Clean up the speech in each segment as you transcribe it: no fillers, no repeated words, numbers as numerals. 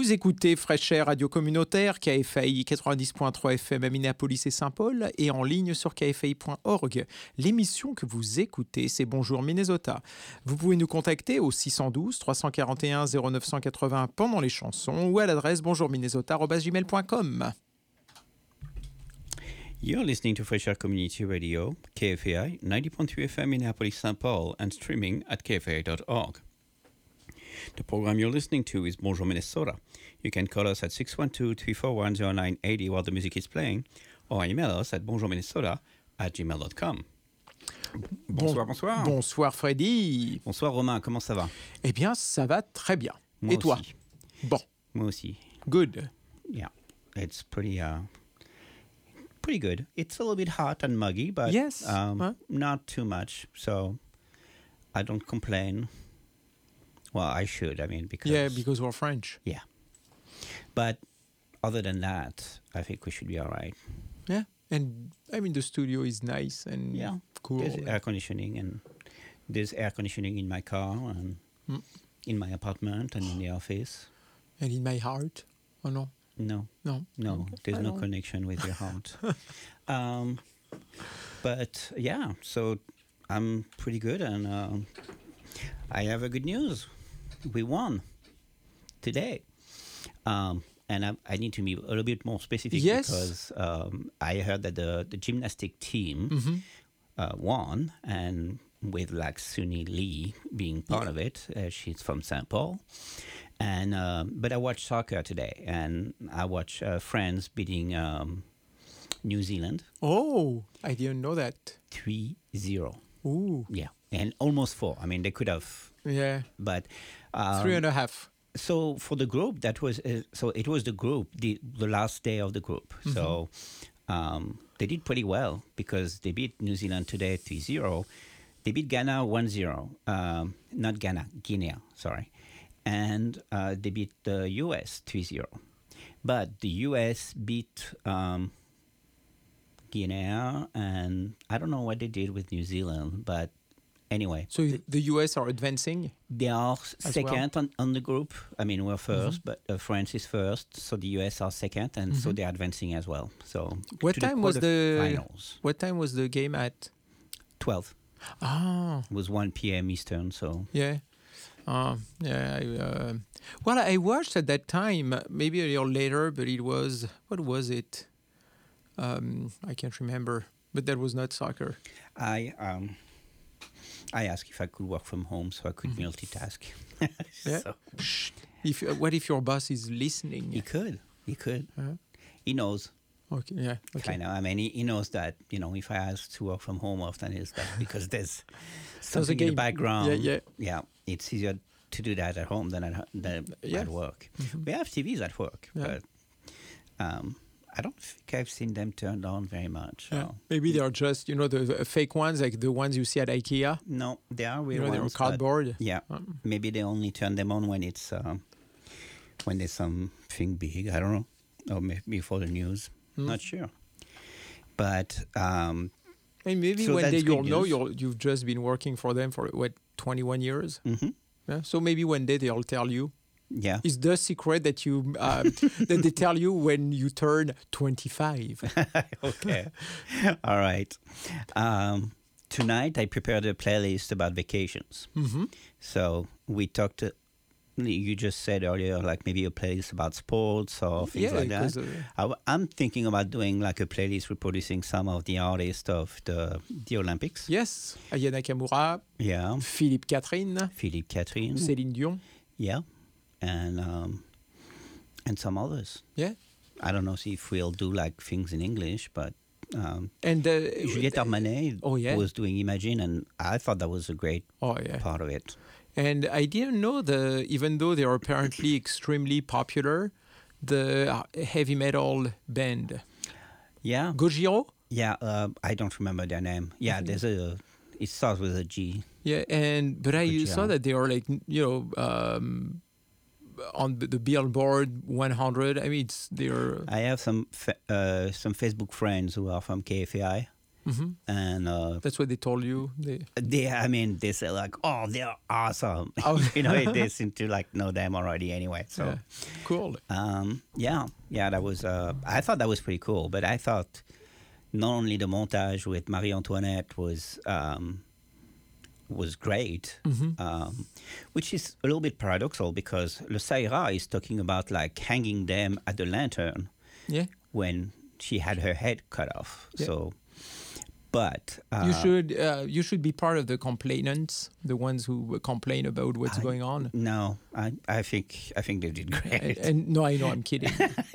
Vous écoutez Fresh Air Radio Communautaire, KFAI 90.3 FM à Minneapolis et Saint-Paul et en ligne sur kfai.org. L'émission que vous écoutez, c'est Bonjour Minnesota. Vous pouvez nous contacter au 612 341 0980 pendant les chansons ou à l'adresse bonjourminnesota@gmail.com. You're listening to Fresh Air Community Radio, KFAI 90.3 FM Minneapolis, St. Paul, and streaming at kfai.org. The program you're listening to is Bonjour Minnesota. You can call us at 612-341-0980 while the music is playing, or email us at bonjourminnesota@gmail.com. Bonsoir, bonsoir. Bonsoir Freddy. Bonsoir Romain, comment ça va? Eh bien, ça va très bien. Moi Et toi? aussi. Bon. Moi aussi. Good. Yeah, it's pretty good. It's a little bit hot and muggy, but Yes. not too much, so I don't complain. Well, I should, because we're French. Yeah. But other than that, I think we should be all right. Yeah. And the studio is nice and cool. There's air conditioning, and there's air conditioning in my car and in my apartment and in the office. And in my heart. Oh, no. No. No. There's no connection with your heart. But yeah, so I'm pretty good, and I have a good news. We won today. And I need to be a little bit more specific because I heard that the gymnastic team won, and with like Suni Lee being part of it. She's from St. Paul. And but I watched soccer today, and I watched France beating New Zealand. Oh, I didn't know that. 3-0. Ooh. Yeah, and almost 4. I mean, they could have. Yeah. But 3.5. So for the group, that was it was the group, the last day of the group. Mm-hmm. So they did pretty well because they beat New Zealand today 3-0. They beat Ghana 1-0. Not Ghana, Guinea, sorry. And they beat the U.S. 3-0. But the U.S. beat Guinea, and I don't know what they did with New Zealand, but anyway. So the U.S. are advancing? They are second on the group. I mean, we're first, but France is first, so the U.S. are second, and so they're advancing as well. So what time was the finals? What time was the game at? 12. Ah. It was 1 p.m. Eastern, so... Yeah. I watched at that time, maybe a little later, but it was, what was it? I can't remember, but that was not soccer. I asked if I could work from home so I could multitask. Yeah. So. What if your boss is listening? He could. Uh-huh. He knows. Okay, yeah. Okay. I know. I mean, he knows that, if I ask to work from home often, it's that because there's something in the background. Yeah, it's easier to do that at home than at work. Mm-hmm. We have TVs at work, but I don't think I've seen them turned on very much. Yeah. So. Maybe they're just, the fake ones, like the ones you see at IKEA. No, they are real ones. They're cardboard. Yeah, maybe they only turn them on when it's when there's something big. I don't know, or maybe for the news. Not sure, but and maybe so one day you'll know you've just been working for them for 21 years. Mm-hmm. Yeah? So maybe one day they'll tell you. Yeah, it's the secret that you that they tell you when you turn 25. Okay, all right. Tonight I prepared a playlist about vacations. Mm-hmm. So we talked. You just said earlier, like maybe a playlist about sports or things like that. I'm thinking about doing like a playlist reproducing some of the artists of the Olympics. Yes, Aya Nakamura. Yeah. Philippe Catherine. Céline Dion. Yeah, and some others. Yeah. I don't know if we'll do like things in English, but. And Juliette Armanet was doing Imagine, and I thought that was a great part of it. And I didn't know even though they are apparently extremely popular, the heavy metal band. Yeah. Gojira? Yeah, I don't remember their name. Yeah, it starts with a G. Yeah, but I saw that they are like, on the Billboard 100. I mean, they're... I have some Facebook friends who are from KFAI. And That's what they told you. they say like, oh, they're awesome. Oh. They seem to like know them already anyway. So, Yeah. Cool. that was. I thought that was pretty cool. But I thought not only the montage with Marie Antoinette was great, which is a little bit paradoxal because Le Saira is talking about like hanging them at the lantern Yeah. when she had her head cut off. Yeah. So, but You should be part of the complainants, the ones who complain about what's going on. no, I think they did great. And no, I know, I'm kidding.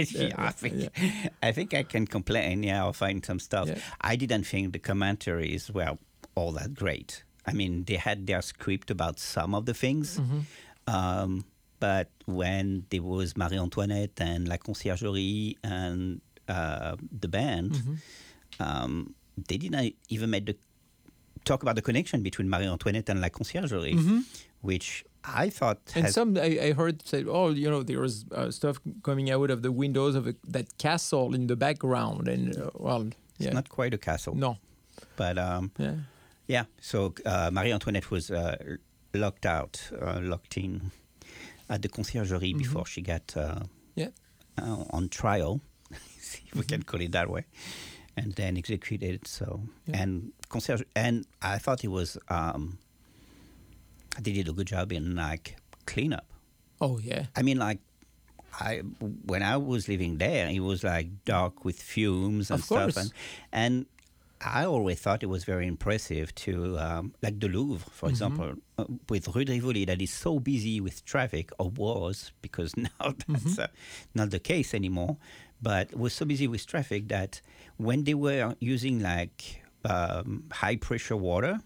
I think I can complain. Yeah, I'll find some stuff. Yeah. I didn't think the commentaries were all that great. I mean, they had their script about some of the things, but when there was Marie Antoinette and La Conciergerie and the band, they didn't even talk about the connection between Marie Antoinette and La Conciergerie, which I thought. And some I heard say, oh, there was stuff coming out of the windows of that castle in the background, and it's not quite a castle. No, but yeah. So Marie Antoinette was locked in at the Conciergerie before she got on trial, if we can call it that way, and then executed. So and I thought it was they did a good job in like cleanup. Oh yeah. I mean, like when I was living there, it was like dark with fumes and stuff, and I always thought it was very impressive to, like the Louvre, for example, with Rue de Rivoli, that is so busy with traffic, or was, because now that's not the case anymore, but was so busy with traffic that when they were using like high-pressure water,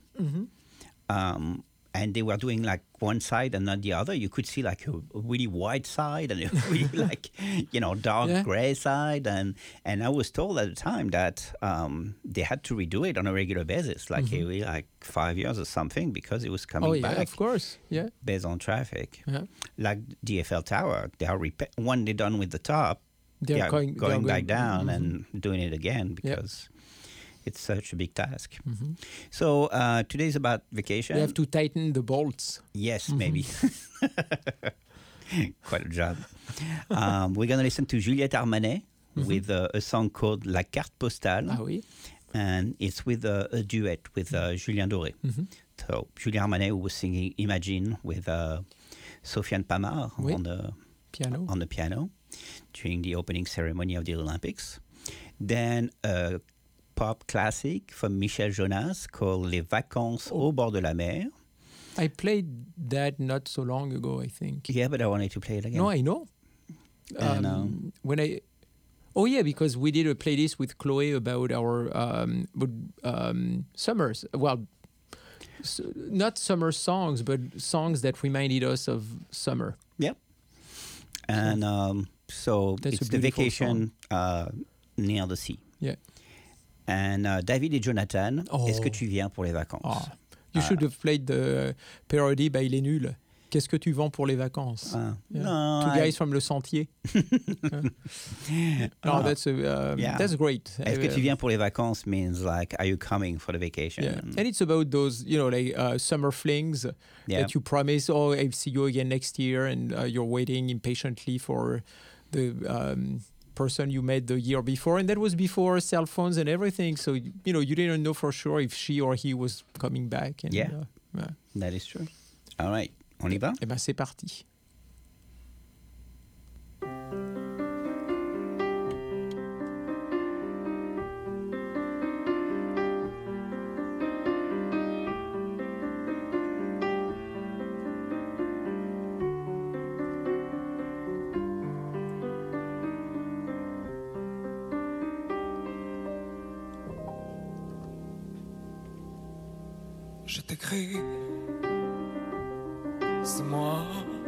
and they were doing like one side and not the other, you could see like a really white side and a really like, dark gray side. And I was told at the time that they had to redo it on a regular basis, like every like 5 years or something, because it was coming back. Of course, yeah. Based on traffic. Yeah. Like the Eiffel Tower, they are when they're done with the top, they are going back down and doing it again because... It's such a big task. So today's about vacation. We have to tighten the bolts. Yes, maybe. Quite a job. We're going to listen to Juliette Armanet with a song called La Carte Postale. Ah oui. And it's with a duet with Julien Doré. So Juliette Armanet, who was singing Imagine with Sofiane Pamar on the piano during the opening ceremony of the Olympics. Then pop classic from Michel Jonas called Les Vacances au bord de la mer. I played that not so long ago, I think. Yeah, but I wanted to play it again. No, I know. And, because we did a playlist with Chloe about our summers. Well, not summer songs, but songs that reminded us of summer. Yep. And so it's the vacation near the sea. Yeah. And David et Jonathan, est-ce que tu viens pour les vacances? You should have played the parody by Les Nuls. Qu'est-ce que tu vends pour les vacances? No, Two guys from Le Sentier. That's great. Est-ce que tu viens pour les vacances means like, are you coming for the vacation? Yeah. And it's about those, summer flings that you promise, I'll see you again next year, and you're waiting impatiently for the person you met the year before, and that was before cell phones and everything, so you didn't know for sure if she or he was coming back. And, that is true. All right, on y va? Eh ben, c'est parti. Je t'écris, c'est moi.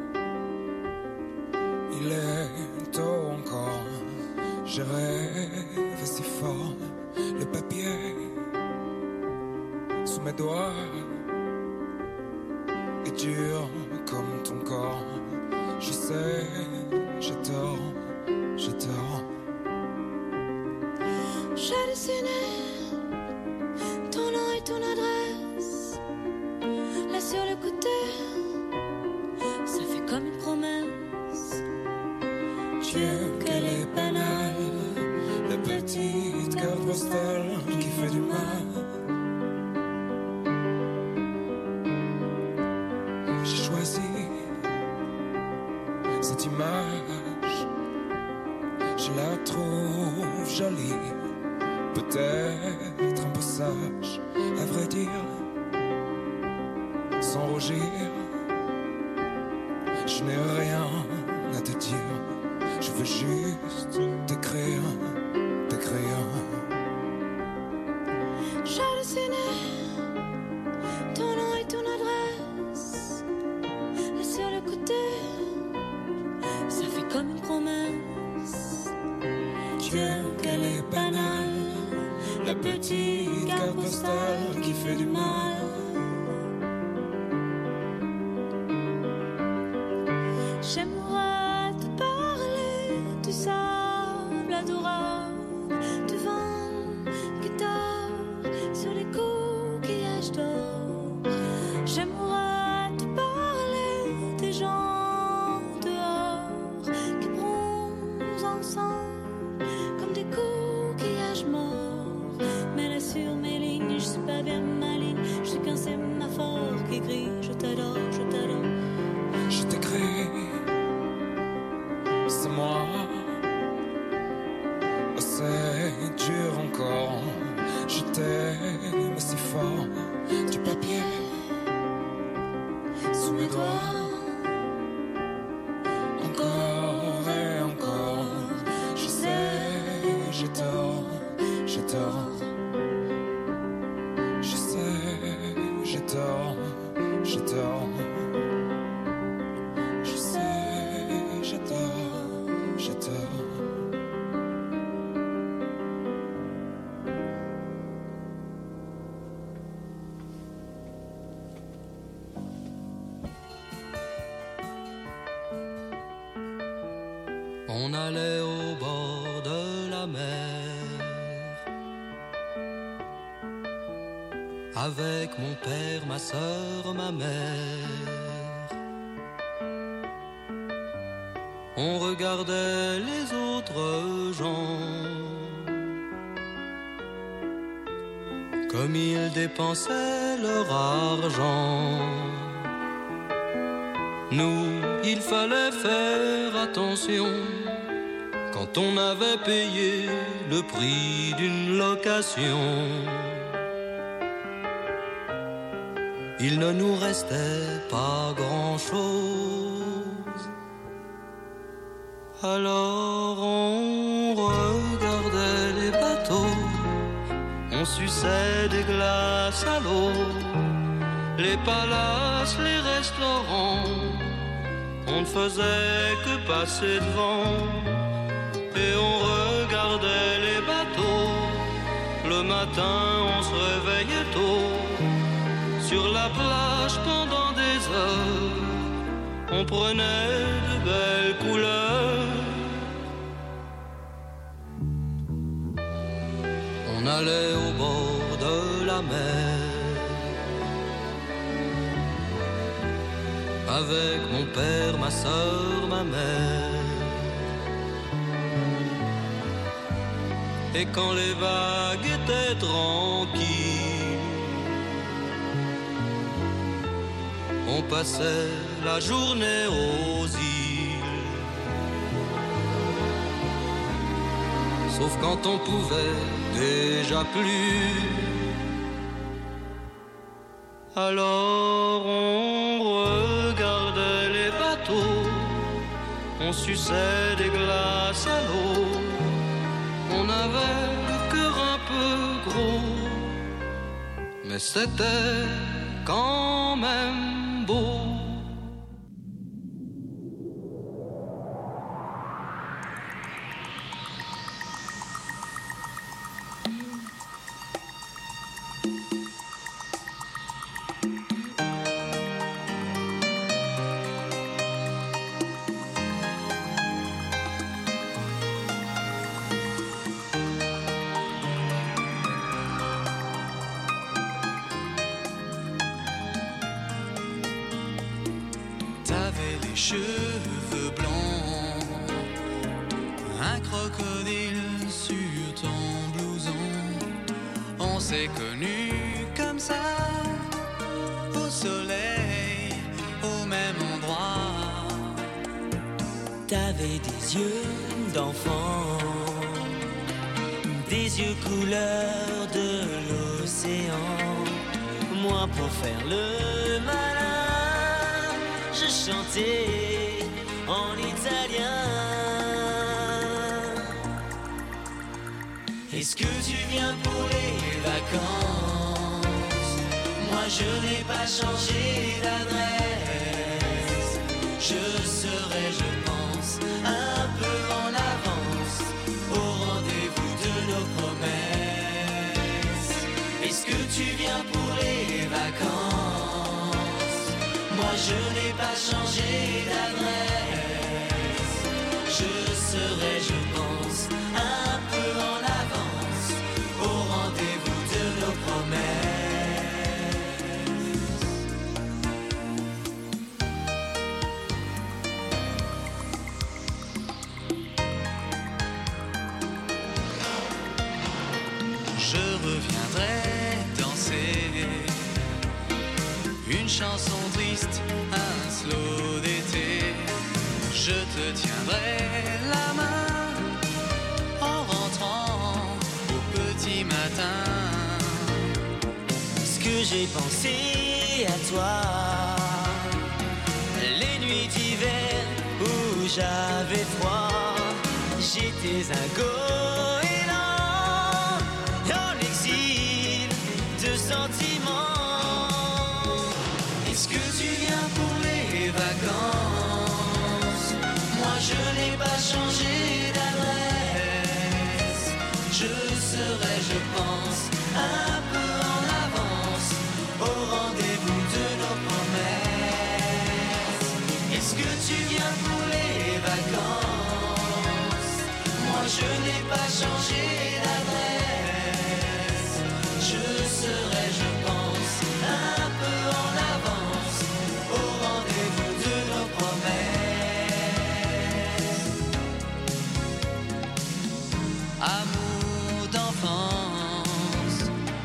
Il est tôt encore, je rêve si fort. Le papier sous mes doigts est dur comme ton corps. Je sais, j'ai tort. J'ai dessiné image. Je la trouve jolie, peut-être un peu sage, à vrai dire, sans rougir. Je n'ai rien à te dire, je veux juste t'écrire. J'ai halluciné ton nom et ton adresse. Là sur le côté, ça fait comme une promesse. Dieu, qu'elle est banale, la petite carte postale qui fait du mal. J'aimerais te parler du sable adorable, du vent qui dort sur les coquillages d'or. J'aimerais te parler des gens dehors qui bronzent ensemble comme des coquillages morts. Mais là sur mes lignes, je suis pas bien maligne, je suis qu'un sémaphore qui crie je t'adore, je t'adore. Je t'écris, c'est moi. C'est dur encore, je t'aime si fort. Du papier sous mes doigts, encore et encore. Je sais, j'ai tort, j'ai tort. Je sais, j'ai tort, j'ai tort. Je sais, j'ai tort, j'ai tort. On allait au bord de la mer avec mon père, ma sœur, ma mère. On regardait les autres gens comme ils dépensaient leur argent. Nous, il fallait faire attention quand on avait payé le prix d'une location. Il ne nous restait pas grand-chose. Alors on regardait les bateaux, on suçait des glaces à l'eau, les palaces, les restaurants, on ne faisait que passer devant. Et on regardait les bateaux, le matin on se réveillait tôt. Sur la plage pendant des heures, on prenait de belles couleurs. On allait au bord de la mer avec mon père, ma sœur, ma mère. Et quand les vagues étaient tranquilles, on passait la journée aux îles. Sauf quand on pouvait déjà plus. Alors on regardait les bateaux, on suçait des glaces à l'eau. On avait le cœur un peu gros, mais c'était quand même beau. Cheveux blancs, un crocodile sur ton blouson. On s'est connus comme ça, au soleil, au même endroit. t'avais des yeux d'enfant, des yeux couleur de l'océan. Moi pour faire le malin, je chantais en italien. Est-ce que tu viens pour les vacances? Moi je n'ai pas changé d'adresse. Je serai, je pense, un peu en avance au rendez-vous de nos promesses. Est-ce que tu viens pour les vacances? Moi je n'ai pas changé d'adresse. Je serai, je pense, un peu en avance au rendez-vous de nos promesses. Je reviendrai danser une chanson triste, un slow d'été. Je te tiendrai la main en rentrant au petit matin. Ce que j'ai pensé à toi, les nuits d'hiver où j'avais froid, j'étais un goéland en exil de sentiments. Est-ce que tu viens pour les vacances? Moi je n'ai pas changé d'adresse. Je serai, je pense, un peu en avance au rendez-vous de nos promesses. Est-ce que tu viens pour les vacances? Moi je n'ai pas changé d'adresse. Je serai, je pense, un peu en avance au rendez-vous de nos promesses. Amour d'enfance,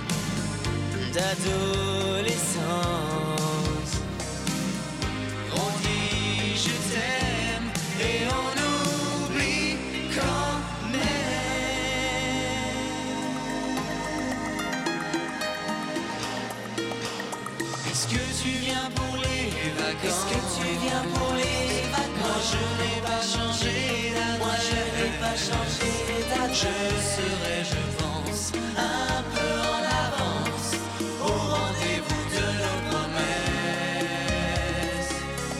d'adolescence, on dit je t'aime et on oublie quand même. Est-ce que tu viens pour les vacances? Est-ce que tu viens pour les vacances? Moi je n'ai pas changé d'adresse. Moi je n'ai pas changé d'adresse. Je serai, je pense, un peu en avance au rendez-vous de nos promesses.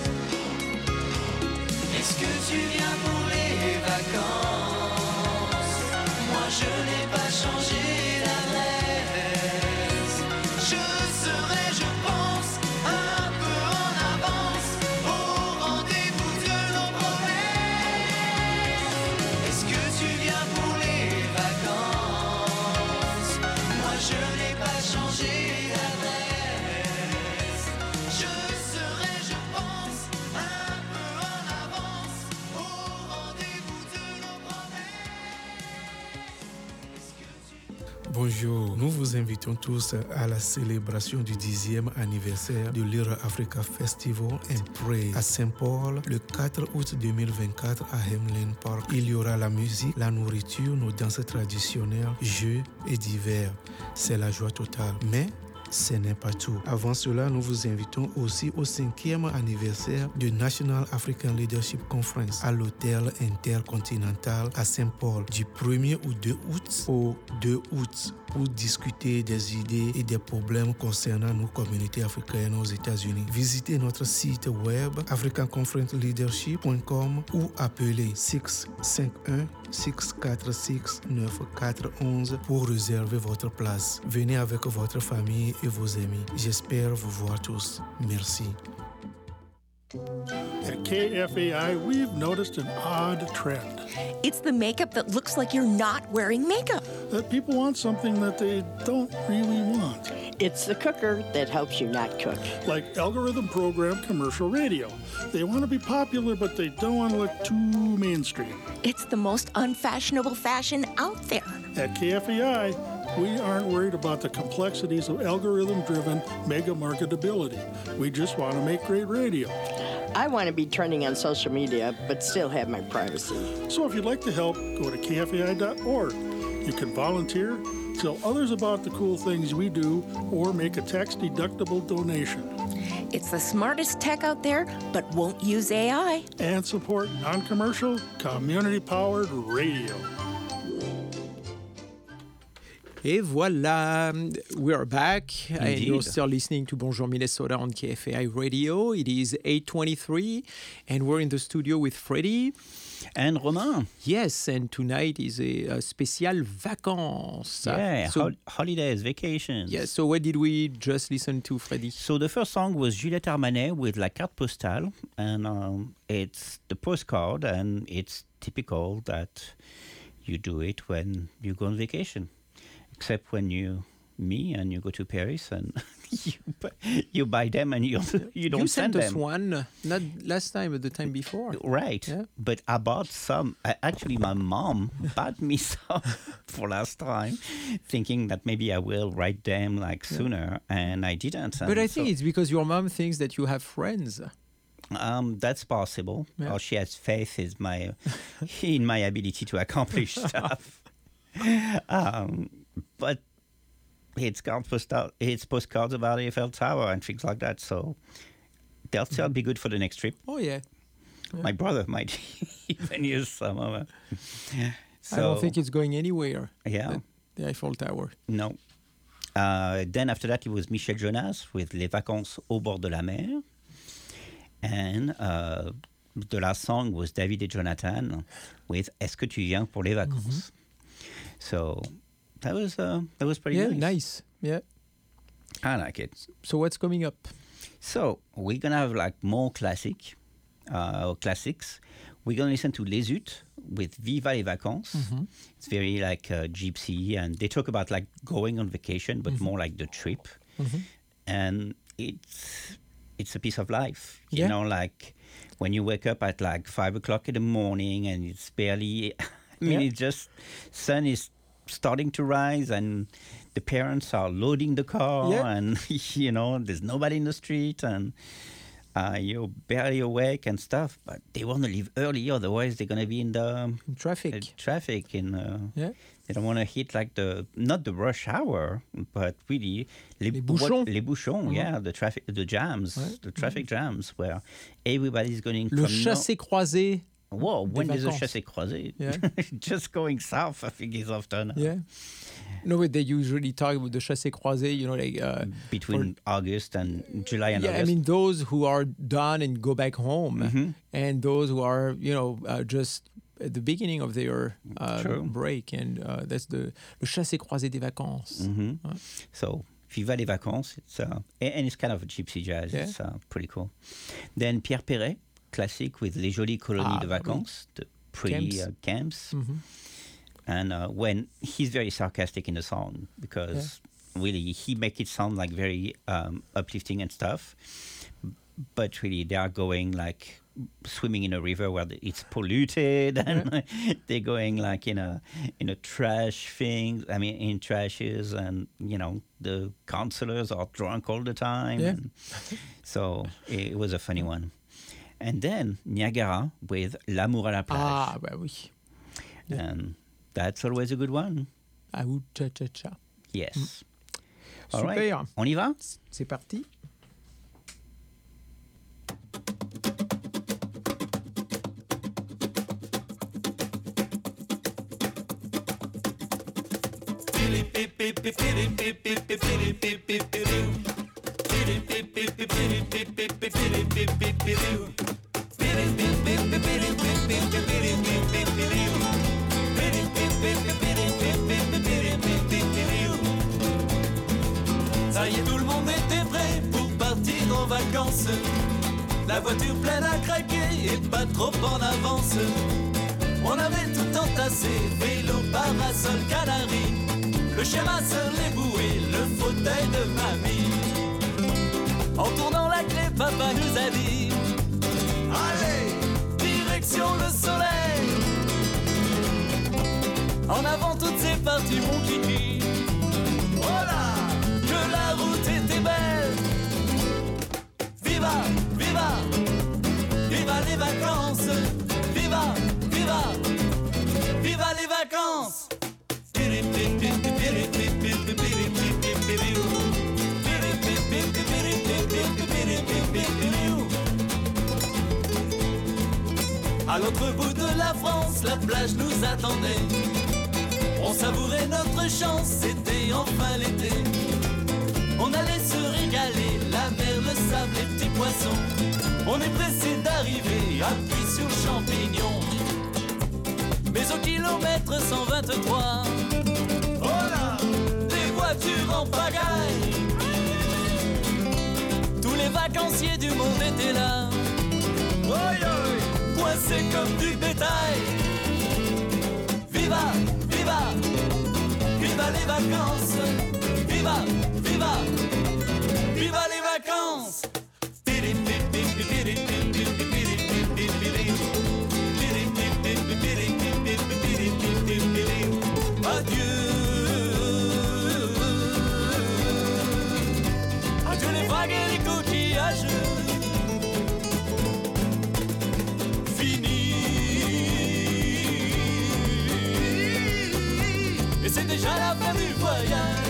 Est-ce que tu viens pour les vacances? Moi je n'ai pas changé d'adresse. Je serai, je pense, un peu en avance au rendez-vous de nos promesses. Est-ce que tu viens pour les vacances? Moi je n'ai pas changé d'adresse. Je serai, je pense, un peu en avance au rendez-vous de nos promesses. Bonjour, nous vous invitons tous à la célébration du 10e anniversaire de l'Era Africa Festival and Pray à Saint-Paul le 4 août 2024 à Hemlen Park. Il y aura la musique, la nourriture, nos danses traditionnelles, jeux et divers. C'est la joie totale. Mais ce n'est pas tout. Avant cela, nous vous invitons aussi au 5e anniversaire de National African Leadership Conference à l'hôtel intercontinental à Saint-Paul du 1er au 2 août au 2 août pour discuter des idées et des problèmes concernant nos communautés africaines aux États-Unis. Visitez notre site web africanconferenceleadership.com ou appelez 651-646-9411 pour réserver votre place. Venez avec votre famille et vos amis. J'espère vous voir tous. Merci. At KFAI, we've noticed an odd trend. It's the makeup that looks like you're not wearing makeup. That people want something that they don't really want. It's the cooker that helps you not cook. Like algorithm program commercial radio. They want to be popular, but they don't want to look too mainstream. It's the most unfashionable fashion out there. At KFAI, we aren't worried about the complexities of algorithm-driven mega marketability. We just want to make great radio. I want to be trending on social media, but still have my privacy. So if you'd like to help, go to kfai.org. You can volunteer, tell others about the cool things we do, or make a tax-deductible donation. It's the smartest tech out there, but won't use AI. And support non-commercial, community-powered radio. Et voilà, we are back. And Indeed. you're still listening to Bonjour Minnesota on KFAI Radio. It is 8:23, and we're in the studio with Freddie. And Romain. Yes, and tonight is a spécial vacances. Yeah, So, holidays, vacations. yeah, so what did we just listen to, Freddie? So the first song was Juliette Armanet with La Carte Postale, and it's the postcard, and it's typical that you do it when you go on vacation, except when you go to Paris and you buy them and you don't You send sent us them. one, not last time, but the time before. Right, Yeah. but I bought some. Actually, my mom bought me some for last time, thinking that maybe I will write them like sooner, and I didn't. But and I think so- it's because your mom thinks that you have friends. That's possible. Yeah. Or she has faith in my ability to accomplish stuff. But it's postcards about Eiffel Tower and things like that. So they'll still be good for the next trip. Oh, yeah. My brother might even use some of it. I don't think it's going anywhere. Yeah. The Eiffel Tower. No. Then after that, it was Michel Jonas with Les Vacances au bord de la mer. And the last song was David et Jonathan with Est-ce que tu viens pour les vacances? So that was pretty Yeah, nice. nice. Yeah. I like it. So what's coming up? So we're gonna have like more classics. We're gonna listen to Les Huttes with Viva les vacances. It's very like gypsy, and they talk about like going on vacation, but more like the trip. And it's a piece of life, you Yeah. know, like when you wake up at like 5 o'clock in the morning and it's barely, it's just sun is starting to rise and the parents are loading the car and, you know, there's nobody in the street and you're barely awake and stuff, but they want to leave early, otherwise they're going to be in the Traffic. They don't want to hit like not the rush hour, but really Les bouchons. Les bouchons, yeah, the traffic jams where everybody's going Le from chassé-croisé. Whoa, when is a vacances. chassé-croisé? Yeah. Just going south, I think is often. Yeah. No, but they usually talk about the chassé-croisé, you know, like... Between August and July and yeah, August. I mean, those who are done and go back home, and those who are, you know, just at the beginning of their break, and that's le chassé-croisé des vacances. So, Viva les vacances, and it's kind of a gypsy jazz. Yeah. It's pretty cool. Then Pierre Perret, classic with Les Jolies Colonies de Vacances, the pretty camps. And when he's very sarcastic in the song, because really he make it sound like very uplifting and stuff, but really they are going like swimming in a river where it's polluted, and they're going like in a trash thing. I mean, in trashes, and you know the counselors are drunk all the time. Yeah. And so it was a funny one. And then Niagara with L'amour à la plage. Ah, bah oui. And that's always a good one. Ah, ou cha-cha-cha. Yes. All Super. right. On y va? C'est parti. Ça y est, tout le monde était prêt pour partir en vacances. La voiture pleine à craquer et pas trop en avance. On avait tout entassé, vélo, parasol, canari, le chien masseur, les bouées, le fauteuil de mamie. En tournant la clé, papa nous a dit: allez, direction le soleil. En avant, toutes c'est parti, mon kiki. Voilà, que la route était belle. Viva, viva, viva, viva, viva les vacances. À l'autre bout de la France, la plage nous attendait. On savourait notre chance, c'était enfin l'été. On allait se régaler, la mer, le sable, les petits poissons. On est pressé d'arriver, appui sur champignons. Mais au kilomètre 123, oh là, les voitures en pagaille. Tous les vacanciers du monde étaient là, oi, oi, coincés comme du bétail. Viva, viva, viva les vacances. Viva, viva, viva les vacances. Adieu, adieu les vagues et les coquillages. Fini. Et c'est déjà la fin du voyage.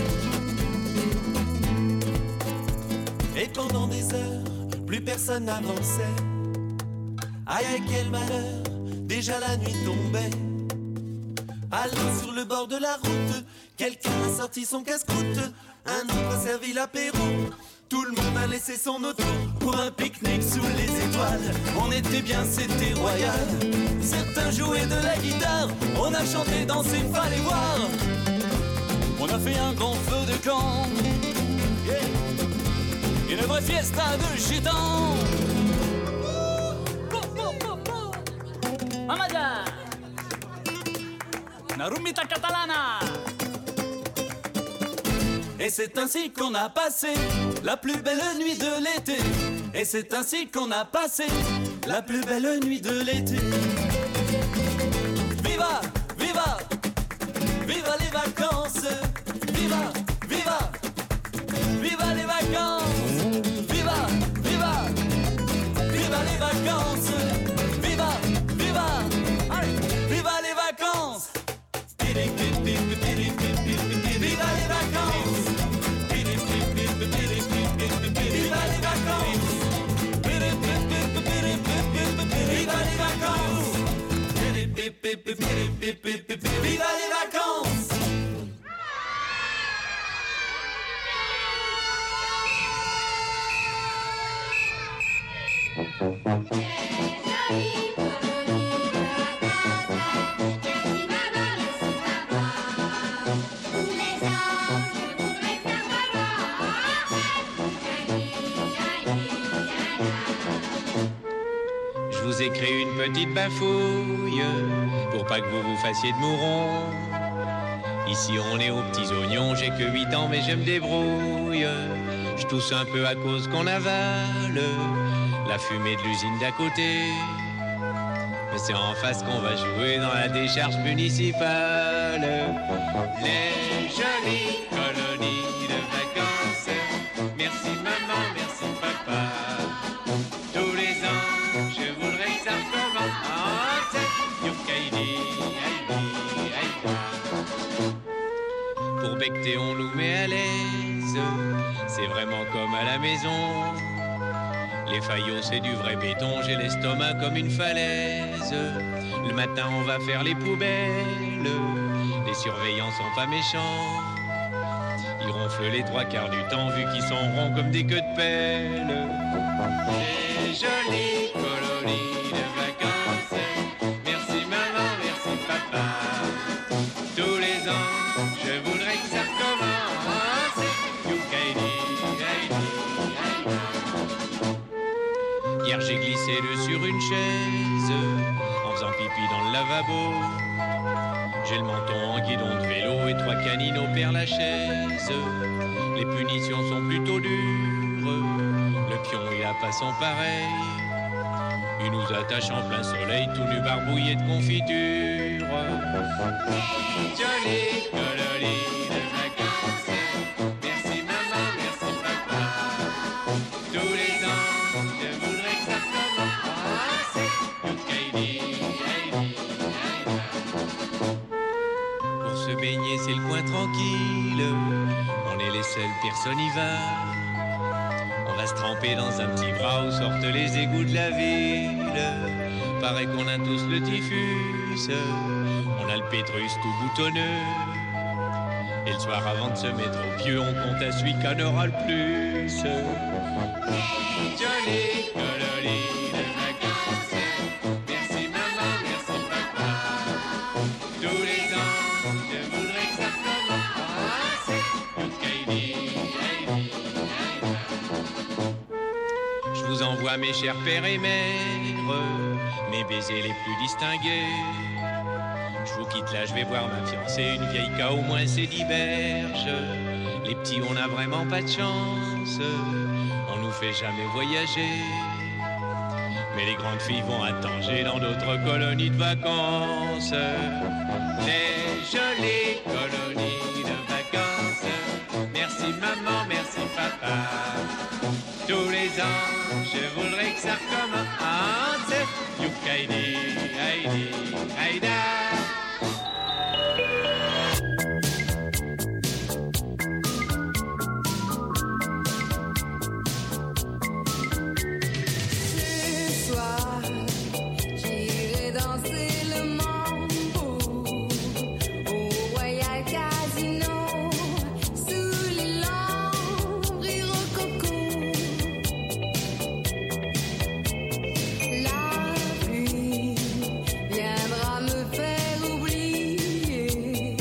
Et pendant des heures, plus personne n'avançait. Aïe, aïe, quel malheur, déjà la nuit tombait. Alors sur le bord de la route, quelqu'un a sorti son casse-croûte. Un autre a servi l'apéro. Tout le monde a laissé son auto pour un pique-nique sous les étoiles. On était bien, c'était royal. Certains jouaient de la guitare. On a chanté, dansé, fallait voir. On a fait un grand feu de camp. Une vraie fiesta de gitans. Mamada Narumita catalana. Et c'est ainsi qu'on a passé la plus belle nuit de l'été. Et c'est ainsi qu'on a passé la plus belle nuit de l'été. Viva, viva, viva les vacances. Viva, viva, viva les vacances. Viva, viva, viva les vacances. Viva, viva, allez, viva les vacances. Viva les vacances. Viva les vacances. Viva les vacances. Viva les vacances. Je vous ai créé une petite bafouille pour pas que vous vous fassiez de mourons. Ici on est aux petits oignons, j'ai que 8 ans mais je me débrouille. Je tousse un peu à cause qu'on avale la fumée de l'usine d'à côté. Mais c'est en face qu'on va jouer dans la décharge municipale. Les jolies colonies de vacances. Merci maman, merci papa. Tous les ans, je voudrais que ça recommence. Youkaïdi, aïdi, aïda. Pour becter, on nous met à l'aise. C'est vraiment comme à la maison. Les faillots, c'est du vrai béton. J'ai l'estomac comme une falaise. Le matin, on va faire les poubelles. Les surveillants sont pas méchants. Ils ronflent les 3/4 du temps, vu qu'ils sont ronds comme des queues de pelle. Les jolies colonies de vacances. Merci maman, merci papa. Tous les ans, je voudrais que ça recommence. Youkaïdi, aïdi, aïda. Hier j'ai glissé sur une chaise en faisant pipi dans le lavabo. J'ai le menton en guidon de vélo et 3 canines au Père-Lachaise. Les punitions sont plutôt dures. Le pion il a pas son pareil. Il nous attache en plein soleil, tout nu barbouillé de confiture. Jolie colonie de vacances. Merci maman, merci papa. Tous les ans, je voudrais que ça recommence. Youkaïdi, aïdi, seul, personne y va. On va se tremper dans un petit bras où sortent les égouts de la ville. Paraît qu'on a tous le typhus, on a le pétrus tout boutonneux. Et le soir avant de se mettre au pieu, on compte à celui qui en aura le plus. Jolie colonie de vacances, merci maman, merci papa. Tous les ans, je voudrais que ça recommence. Heidi, Heidi, Heidi. Je vous envoie mes chers pères et mères, mes baisers les plus distingués. Je vous quitte là, je vais voir ma fiancée, une vieille qu'a au moins ses 10 berges. Les petits, on n'a vraiment pas de chance, on nous fait jamais voyager. Mais les grandes filles vont à Tanger dans d'autres colonies de vacances. Les jolies colonies de vacances, merci maman, merci papa. Tous les ans, je voudrais que ça recommence. Youkaidi, Heidi, Heida. Viendra me faire oublier.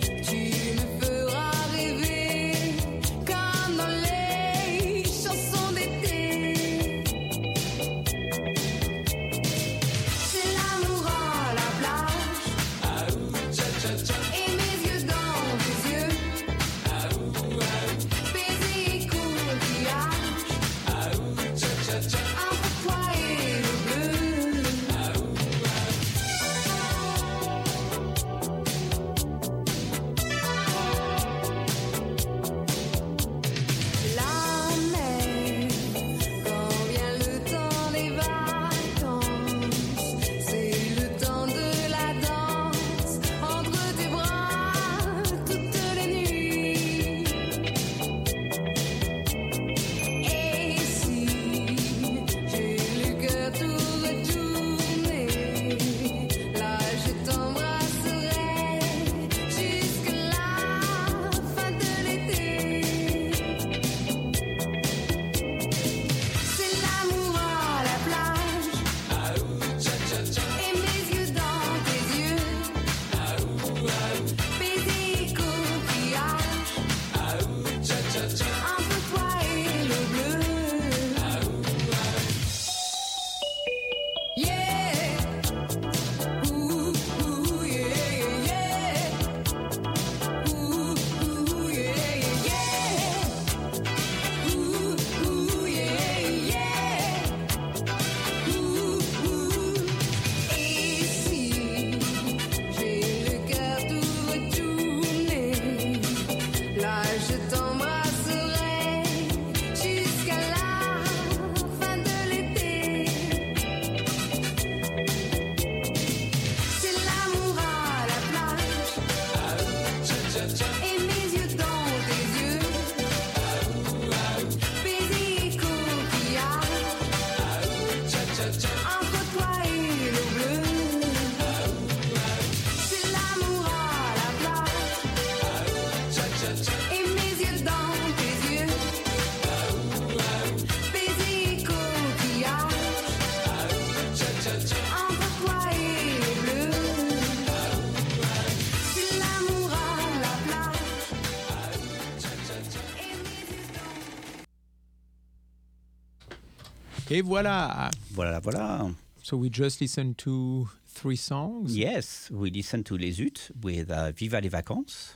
Et voilà. Voilà. So we just listened to 3 songs. Yes, we listened to Les Utes with Viva les Vacances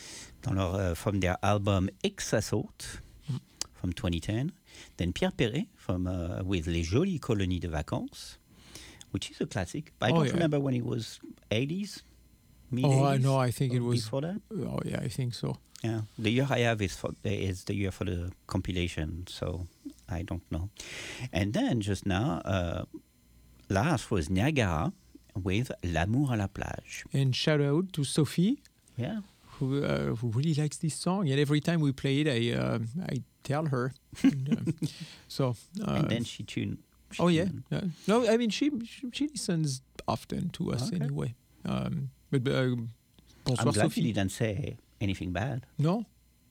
from their album Exassault from 2010. Then Pierre Perret with Les Jolies Colonies de Vacances, which is a classic. I don't remember when it was 80s, mid-80s. No, I think it was before that. Oh yeah, I think so. Yeah, the year I have is the year for the compilation, so I don't know. And then just now, last was Niagara with L'amour à la plage. And shout out to Sophie, who really likes this song, and every time we play it, I tell her. And then she tuned. Oh yeah. No, I mean she listens often to us anyway. But I'm bonsoir glad Sophie. you didn't say anything bad. No.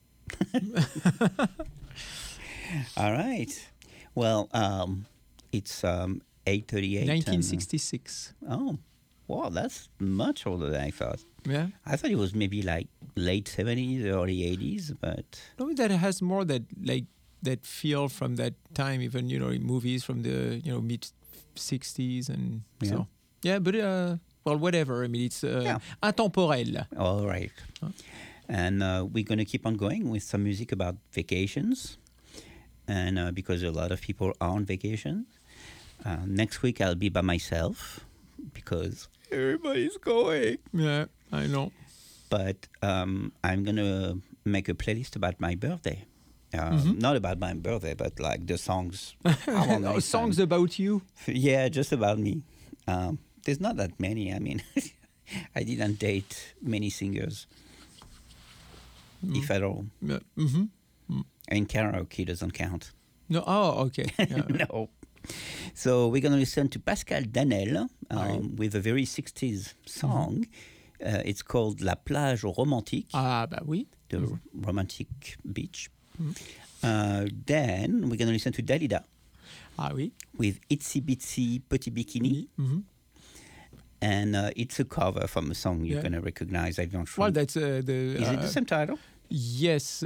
All right. Well, it's 8:38. 1966. Oh, wow, that's much older than I thought. Yeah. I thought it was maybe like late 70s, early 80s, but No, that has more that feel from that time, even in movies from the mid 60s and so. Yeah, but well, whatever. I mean, it's intemporel. all right. And we're going to keep on going with some music about vacations. And because a lot of people are on vacation. Next week, I'll be by myself because everybody's going. Yeah, I know. But I'm going to make a playlist about my birthday. Not about my birthday, but like the songs. Songs about you? Yeah, just about me. There's not that many. I mean, I didn't date many singers, if at all. Mm-hmm. I mean, karaoke doesn't count. No. Oh, okay. Yeah. No. So we're going to listen to Pascal Danel with a very 60s song. It's called La Plage Romantique. Ah, bah oui. The romantic beach. Then we're going to listen to Dalida. Ah oui. With Itsy Bitsy Petit Bikini. Mm-hmm. And it's a cover from a song you're going to recognize. I don't Well, that's the... Is it the same title? Yes.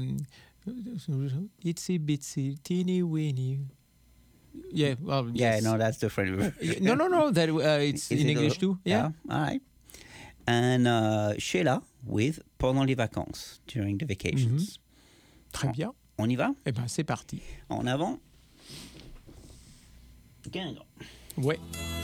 Itsy Bitsy Teeny Weeny. Yeah, well, yeah, yes. no, that's the French version. No, that it's in English too. Yeah. All right. And Sheila with Pendant les vacances, during the vacations. Très bien. On y va? Eh ben, c'est parti. En avant. Guingamp. Ouais.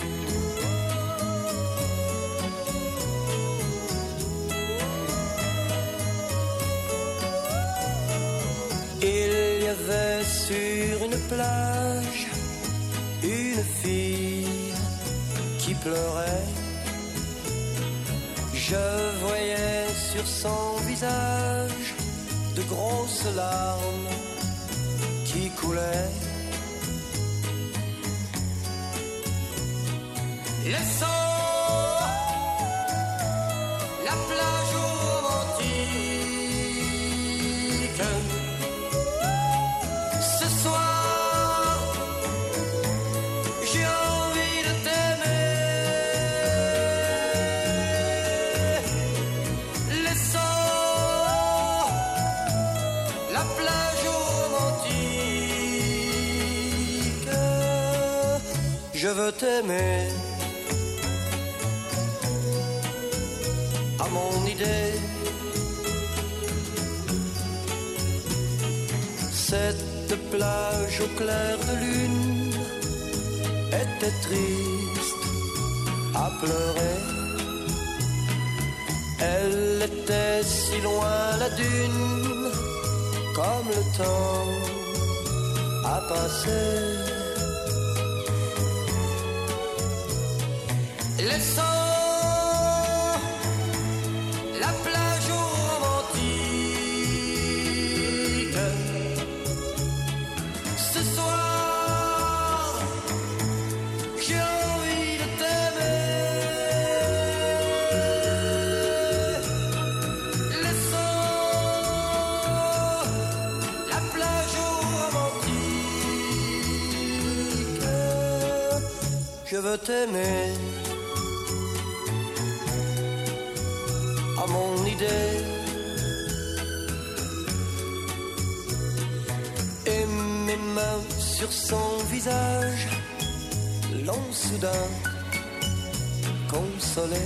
Il y avait sur une plage une fille qui pleurait. Je voyais sur son visage de grosses larmes qui coulaient. Laissons la plage romantique. Ce soir, j'ai envie de t'aimer. Laissons la plage romantique. Je veux t'aimer à mon idée. Cette plage au clair de lune était triste à pleurer. Elle était si loin la dune, comme le temps a passé. Laissons la plage romantique. Ce soir, j'ai envie de t'aimer. Laissons la plage romantique. Je veux t'aimer à mon idée. Et mes mains sur son visage l'ont soudain consolé.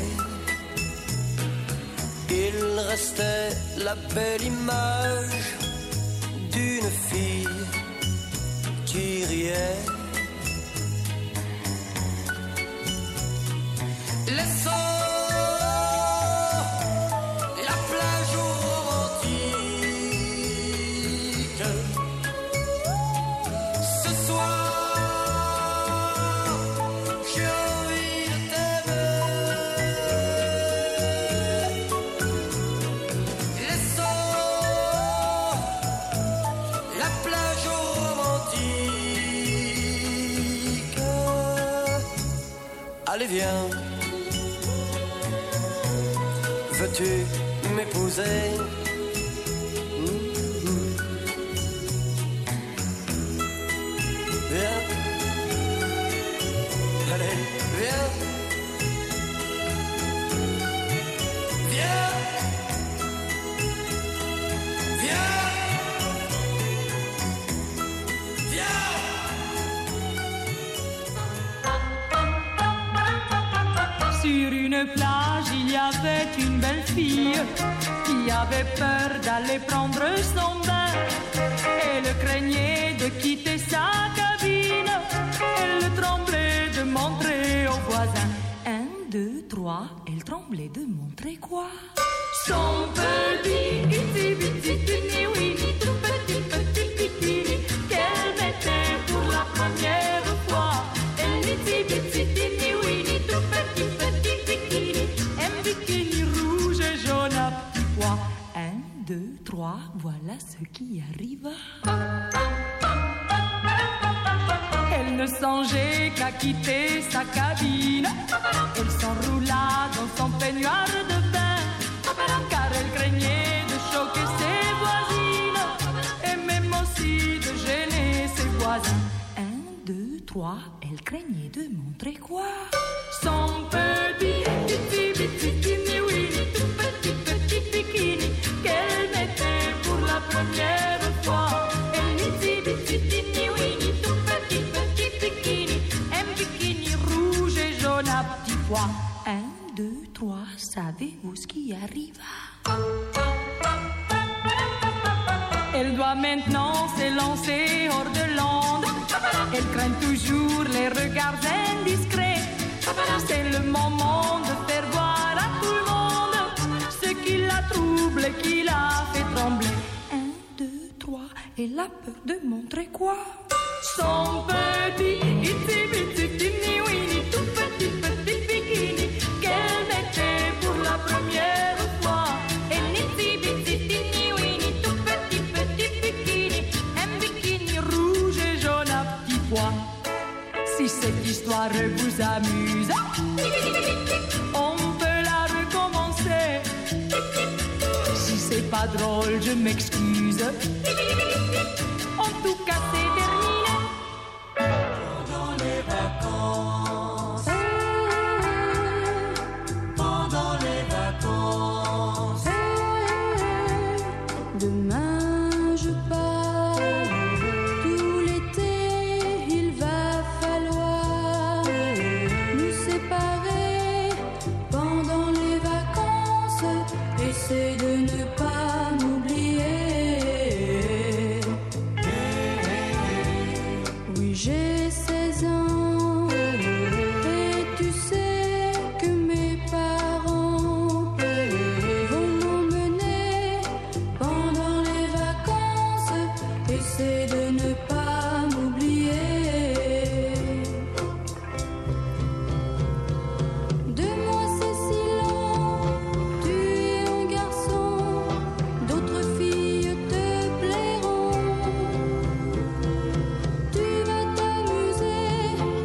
Il restait la belle image d'une fille qui riait. Laissons la plage romantique. Ce soir, j'ai envie de t'aimer. Allez viens, veux-tu m'épouser? Viens, allez, viens, viens, viens, viens. Sur une plage, il y avait une belle fille qui avait peur d'aller prendre son bain. Elle craignait de quitter sa cabine. Elle tremblait de montrer aux voisins. 1, 2, 3, elle tremblait de montrer quoi? Son petit itsy bitsy tiny weeny, tout petit petit bikini qu'elle mettait pour la première fois. Elle itsy bitsy tiny weeny, tout petit petit bikini, un bikini rouge et jaune à petits pois. 1, 2, 3, voilà ce qui arriva. Elle ne songeait qu'à quitter sa cabine. Elle s'enroula dans son peignoir de bain, car elle craignait de choquer ses voisines et même aussi de gêner ses voisins. 1, 2, 3, elle craignait de montrer quoi? Son petit itsy bitsy tiny weeny, tout petit petit bikini qu'elle mettait pour la première fois. Elle itsy bitsy tiny weeny, tout petit petit bikini, un bikini rouge et jaune à petits pois. 1, 2, 3, savez-vous ce qui arriva? Elle doit maintenant s'élancer hors de l'onde. Elle craint toujours les regards indiscrets. C'est le moment de faire voir à tout le monde ce qui la trouble et qui la fait trembler. 1, 2, 3, elle a peur de montrer quoi? Son petit itsy bitsy tiny weeny, tout petit petit bikini qu'elle mettait pour la première fois. Elle itsy bitsy tiny weeny, tout petit petit bikini, un bikini rouge et jaune à petits pois. Si cette histoire vous amuse, on peut la recommencer. Si c'est pas drôle, je m'excuse. En tout cas, c'est terminé. Pendant les vacances, pendant les vacances, Demain je pars, tout l'été il va falloir nous séparer. Pendant les vacances, essaie de ne pas m'oublier. Oui, j'ai 16 ans et tu sais que mes parents vont m'emmener pendant les vacances. Essaie de ne pas m'oublier. De moi c'est si long, tu es un garçon, d'autres filles te plairont. Tu vas t'amuser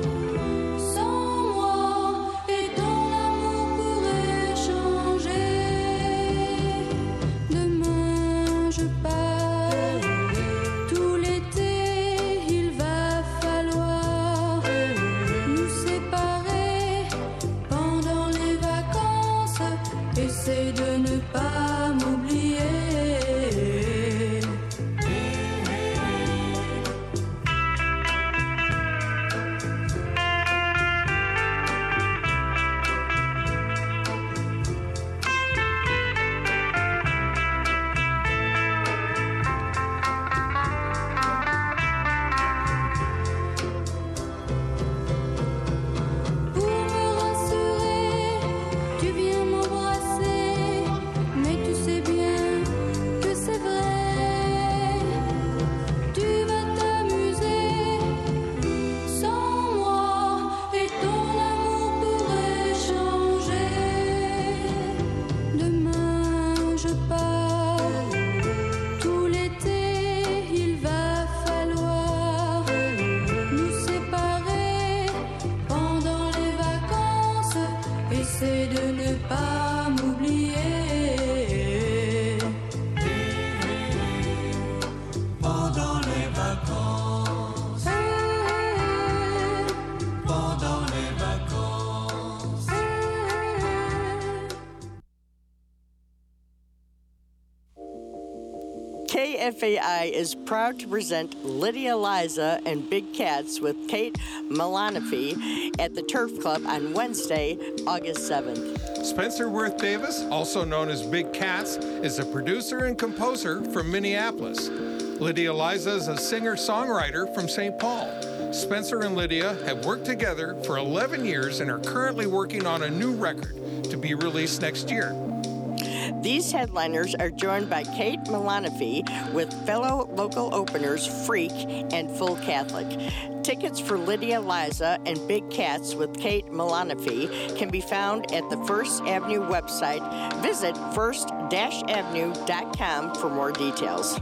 pas m'oublier. Pendant les vacances, pendant les vacances. KFAI is proud to present Lydia Liza and Big Cats with Kate Malanofi at the Turf Club on Wednesday, August 7th. Spencer Worth Davis, also known as Big Cats, is a producer and composer from Minneapolis. Lydia Liza is a singer-songwriter from St. Paul. Spencer and Lydia have worked together for 11 years and are currently working on a new record to be released next year. These headliners are joined by Kate Malanofi with fellow local openers Freak and Full Catholic. Tickets for Lydia Liza and Big Cats with Kate Malanofi can be found at the First Avenue website. Visit first-avenue.com for more details.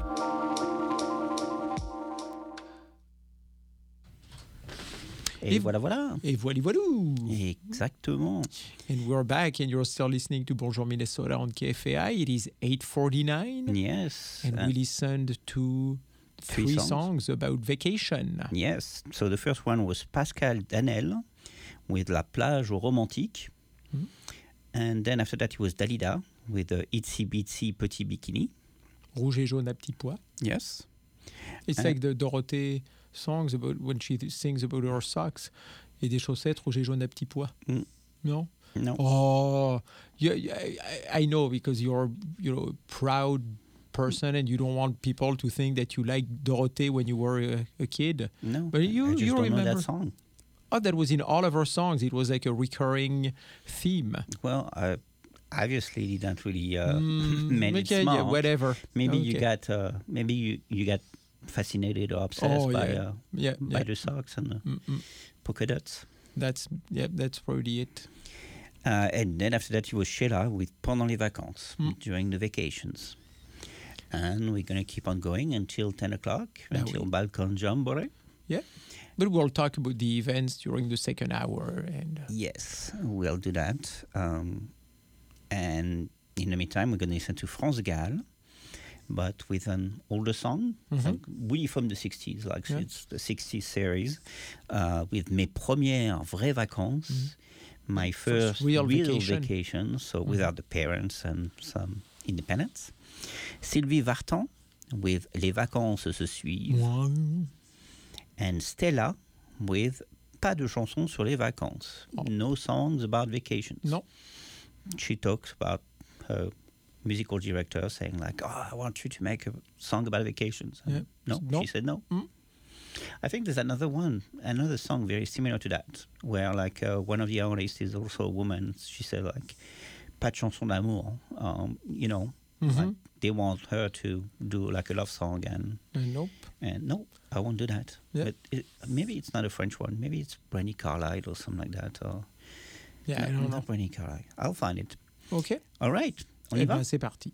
Et voilà. Et voilou. Exactement. And we're back, and you're still listening to Bonjour Minnesota on KFAI. It is 8:49. Yes. And we listened to three songs about vacation. Yes. So the first one was Pascal Danel with La Plage au Romantique. Mm-hmm. And then after that, it was Dalida with the Itsy Bitsy Petit Bikini. Rouge et jaune à petits pois. Yes. It's like the Dorothée songs about when she sings about her socks. Et des chaussettes rouge et jaune à petits pois. No? No. Oh, yeah, I know, because you're a proud person and you don't want people to think that you liked Dorothée when you were a kid. No, but you I just don't remember know that song. Oh, that was in all of her songs. It was like a recurring theme. Well, obviously didn't really manage okay, smart. yeah, whatever. Maybe okay. you got you got fascinated or obsessed by the socks and the polka dots. That's probably it. And then after that, it was Sheila with Pendant les vacances, during the vacations. And we're going to keep on going until 10 o'clock, until Balkan Jamboree. Yeah. But we'll talk about the events during the second hour. And Yes, we'll do that. And in the meantime, we're going to listen to France Gall, but with an older song, like really from the 60s, like it's the 60s series, with Mes premières vraies vacances, my first real vacation, so without the parents and some independence. Sylvie Vartan with Les vacances se suivent. And Stella with Pas de chansons sur les vacances. No songs about vacations. No. She talks about her musical director saying like, I want you to make a song about vacations. And no, she said no. I think there's another song very similar to that, where like one of the artists is also a woman. She said like, pas de chanson d'amour. Like they want her to do like a love song and nope. And no, I won't do that. Yeah. But maybe it's not a French one. Maybe it's Brandy Carlile or something like that. Or I don't know. Not Brandy Carlile. I'll find it. Okay. All right. On y va? C'est parti.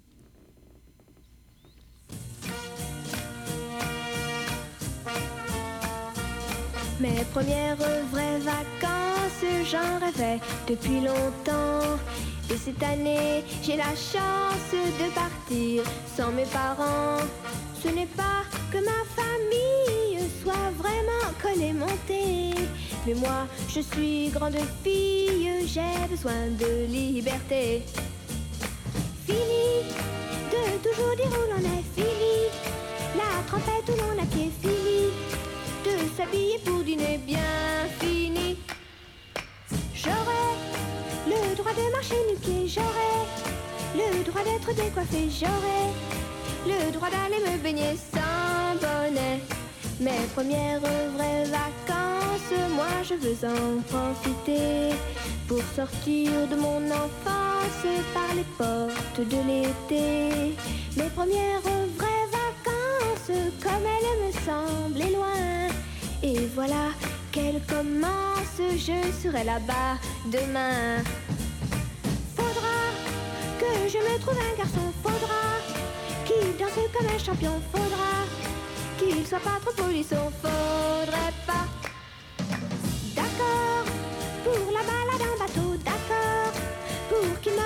Mes premières vraies vacances, j'en rêvais depuis longtemps. Et cette année, j'ai la chance de partir sans mes parents. Ce n'est pas que ma famille soit vraiment collée montée, mais moi, je suis grande fille, j'ai besoin de liberté. Fini de toujours dire où l'on est, fini la trompette où l'on a pied, fini de s'habiller pour dîner, bien fini. J'aurai le droit de marcher nu-pieds, j'aurai le droit d'être décoiffée, j'aurai le droit d'aller me baigner sans bonnet. Mes premières vraies vacances, moi je veux en profiter pour sortir de mon enfance par les portes de l'été. Mes premières vraies vacances, comme elles me semblaient loin. Et voilà qu'elles commencent, je serai là-bas demain. Faudra que je me trouve un garçon, faudra qu'il danse comme un champion, faudra qu'il soit pas trop polisson, faudrait pas. D'accord pour la balade en bateau, d'accord pour qu'il me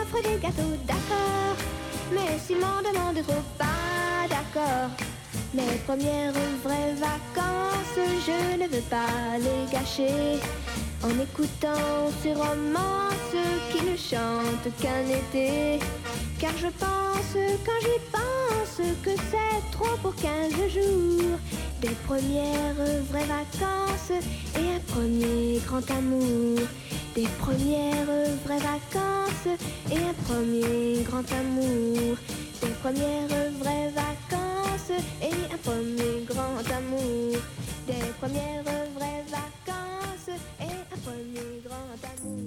premières vraies vacances, je ne veux pas les gâcher en écoutant ces romances qui ne chantent qu'un été. Car je pense, quand j'y pense, que c'est trop pour 15 jours. Des premières vraies vacances et un premier grand amour. Des premières vraies vacances et un premier grand amour. Des premières vraies vacances et un premier grand amour. Des premières vraies vacances et un premier grand amour.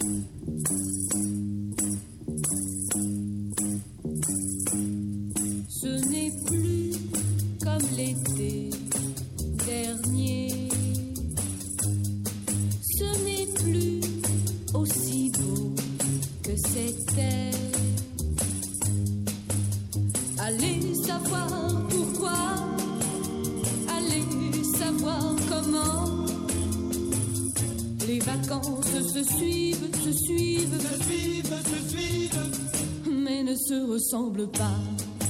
Ce n'est plus comme l'été dernier. Ce n'est plus aussi beau que c'était. Allez savoir pourquoi, allez savoir comment. Les vacances se suivent, se suivent, se suivent, se suivent, mais ne se ressemblent pas.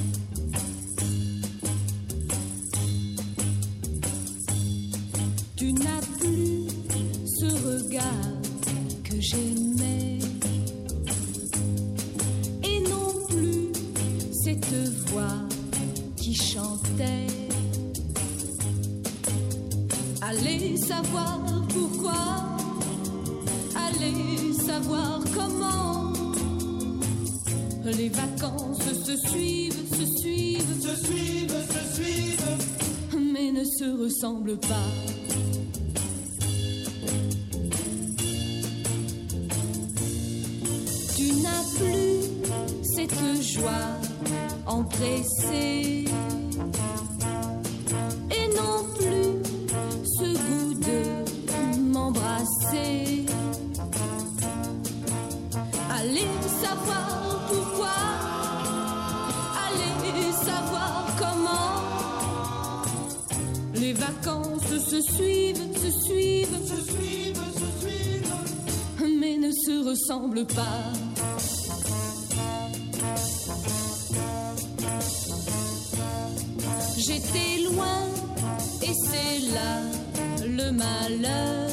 Tu n'as plus ce regard que j'aimais, et non plus cette voix qui chantait. Allez savoir pourquoi, allez savoir comment. Les vacances se suivent, se suivent, se suivent, se suivent, mais ne se ressemblent pas. Tu n'as plus cette joie empressée, et non plus ce goût de m'embrasser. Allez savoir pourquoi, allez savoir comment. Les vacances se suivent, se suivent, se suivent, se suivent, mais ne se ressemblent pas. J'étais loin et c'est là le malheur.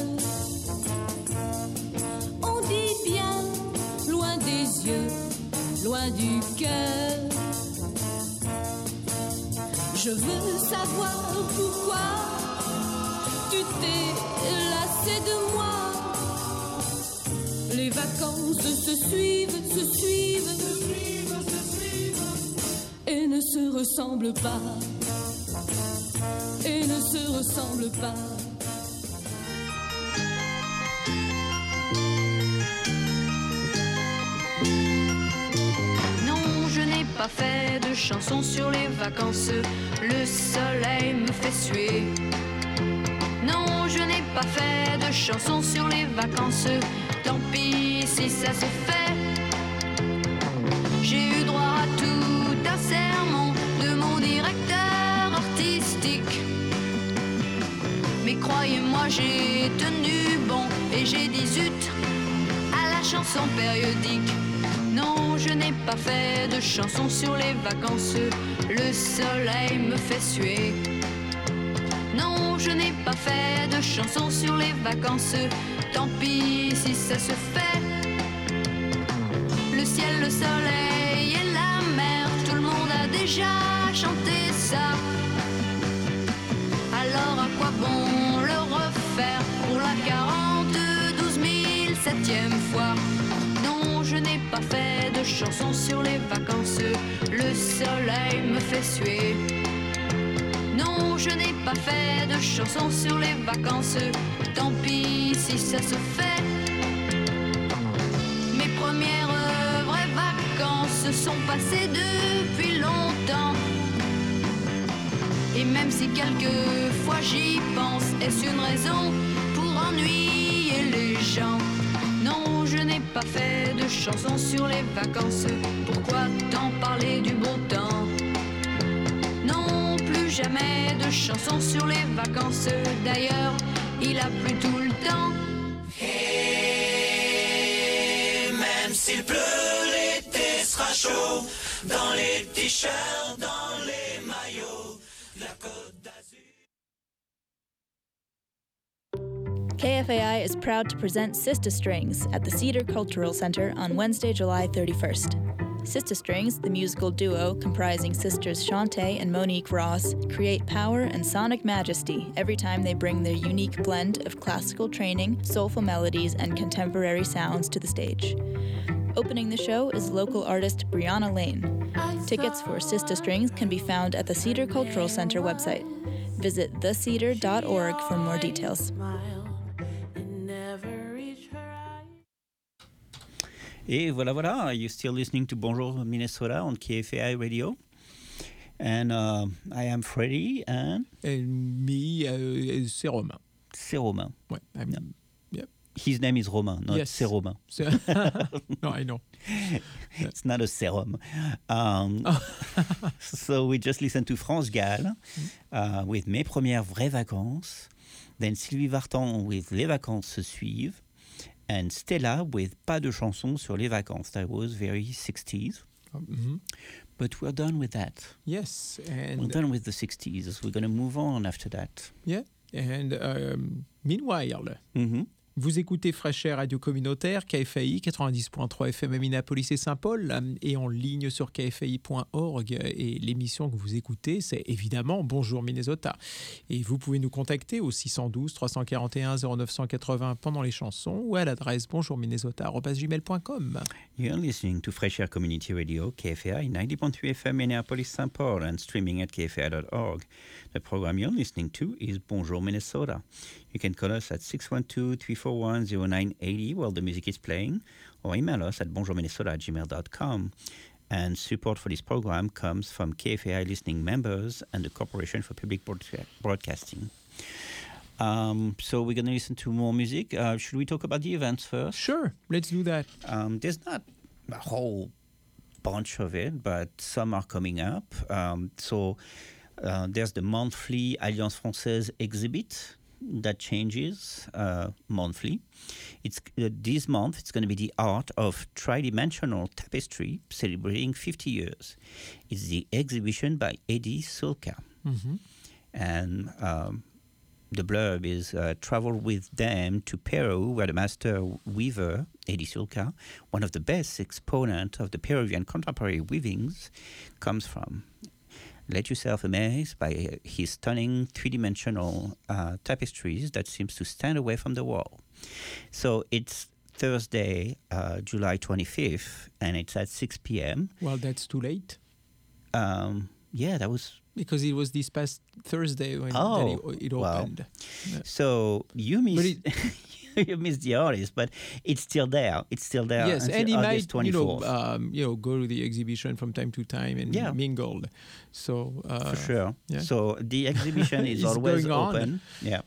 On dit bien loin des yeux, loin du cœur. Je veux savoir pourquoi tu t'es lassé de moi. Les vacances se suivent, se suivent, se suivent, se suivent, et ne se ressemblent pas. Et ne se ressemblent pas. Non, je n'ai pas fait de chansons sur les vacances. Le soleil me fait suer. Non, je n'ai pas fait de chansons sur les vacances. Tant pis si ça se fait. J'ai eu droit à tout un sermon de mon directeur artistique. Mais croyez-moi, j'ai tenu bon et j'ai dit zut à la chanson périodique. Non, je n'ai pas fait de chansons sur les vacances. Le soleil me fait suer. Non, je n'ai pas fait de chansons sur les vacances. Tant pis si ça se fait. Le ciel, le soleil et la mer, tout le monde a déjà chanté ça. Alors à quoi bon le refaire pour la 42 007e fois? Non, je n'ai pas fait de chansons sur les vacances. Le soleil me fait suer. Non, je n'ai pas fait de chansons sur les vacances. Tant pis si ça se fait. Mes premières vraies vacances sont passées depuis longtemps. Et même si quelquefois j'y pense, est-ce une raison pour ennuyer les gens? Non, je n'ai pas fait de chansons sur les vacances. Pourquoi tant parler du beau temps? Non, plus jamais de chansons sur les vacances. D'ailleurs, il a plu tout le temps. Et même s'il pleut, l'été sera chaud. Dans les t-shirts, dans les maillots. KFAI is proud to present Sister Strings at the Cedar Cultural Center on Wednesday, July 31st. Sister Strings, the musical duo comprising sisters Shantae and Monique Ross, create power and sonic majesty every time they bring their unique blend of classical training, soulful melodies, and contemporary sounds to the stage. Opening the show is local artist Brianna Lane. Tickets for Sister Strings can be found at the Cedar Cultural Center website. Visit thecedar.org for more details. Et voilà, you're still listening to Bonjour Minnesota on KFAI Radio. And I am Freddie and... me, c'est Romain. C'est Romain. Ouais, yeah. His name is Romain, not yes. C'est Romain. No, I know. It's not a serum. So we just listened to France Gall with Mes premières vraies vacances. Then Sylvie Vartan with Les vacances se suivent. And Stella with Pas de chanson sur les vacances. That was very 60s. Mm-hmm. But we're done with that. Yes. And we're done with the 60s. We're going to move on after that. Yeah. And meanwhile, Vous écoutez Fresh Air Radio Communautaire, KFAI 90.3 FM à Minneapolis et Saint-Paul, et en ligne sur kfai.org. Et l'émission que vous écoutez, c'est évidemment Bonjour Minnesota. Et vous pouvez nous contacter au 612 341 0980 pendant les chansons ou à l'adresse bonjourminnesota@gmail.com. You're listening to Fresh Air Community Radio, KFAI 90.3 FM Minneapolis, St. Paul, and streaming at kfai.org. The program you're listening to is Bonjour Minnesota. You can call us at 612-341-0980 while the music is playing, or email us at bonjourminnesota@gmail.com. And support for this program comes from KFAI listening members and the Corporation for Public Broadcasting. So we're going to listen to more music. Should we talk about the events first? Sure, let's do that. There's not a whole bunch of it, but some are coming up. There's the monthly Alliance Française exhibit that changes monthly. It's this month. It's going to be the art of tridimensional tapestry, celebrating 50 years. It's the exhibition by Eddie Sulka, and the blurb is travel with them to Peru, where the master weaver Eddie Sulka, one of the best exponents of the Peruvian contemporary weavings, comes from. Let yourself amazed by his stunning three-dimensional tapestries that seems to stand away from the wall. So it's Thursday, July 25th, and it's at 6 p.m. Well, that's too late. Yeah, that was... Because it was this past Thursday when it opened. Well, so you missed... you missed the artist, but it's still there. It's still there. Yes, and he August might, 24th. go to the exhibition from time to time and mingle. So for sure. Yeah. So the exhibition is always open. Yeah.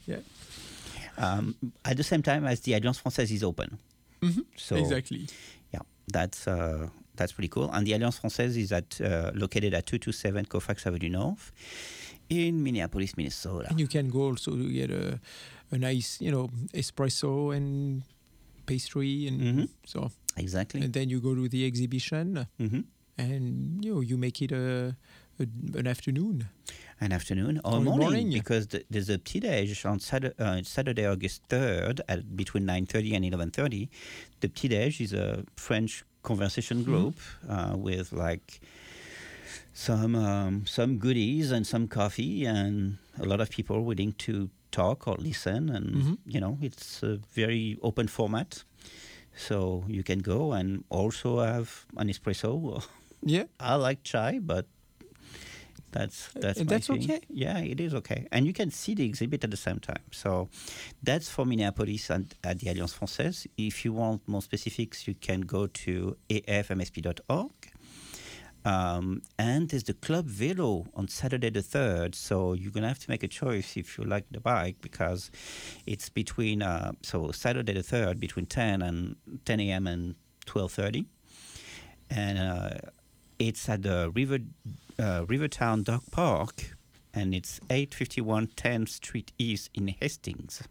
At the same time as the Alliance Française is open. So exactly. Yeah, that's pretty cool. And the Alliance Française is located at 227 Colfax Avenue North in Minneapolis, Minnesota. And you can go also to get a nice, espresso and pastry, and so exactly. And then you go to the exhibition, and you make it an afternoon. An afternoon or morning, because there's a petit déj on Saturday, August 3rd, between 9:30 and 11:30. The petit déj is a French conversation group with like some goodies and some coffee and a lot of people willing to talk or listen, and it's a very open format, so you can go and also have an espresso. Yeah, I like chai, but that's okay. Yeah, it is okay, and you can see the exhibit at the same time. So that's for Minneapolis and at the Alliance Française. If you want more specifics, you can go to afmsp.org. And there's the Club Vélo on Saturday the 3rd, so you're going to have to make a choice if you like the bike, because it's between, Saturday the 3rd, between 10 a.m. and 12:30. And it's at the Rivertown Dog Park, and it's 851 10th Street East in Hastings.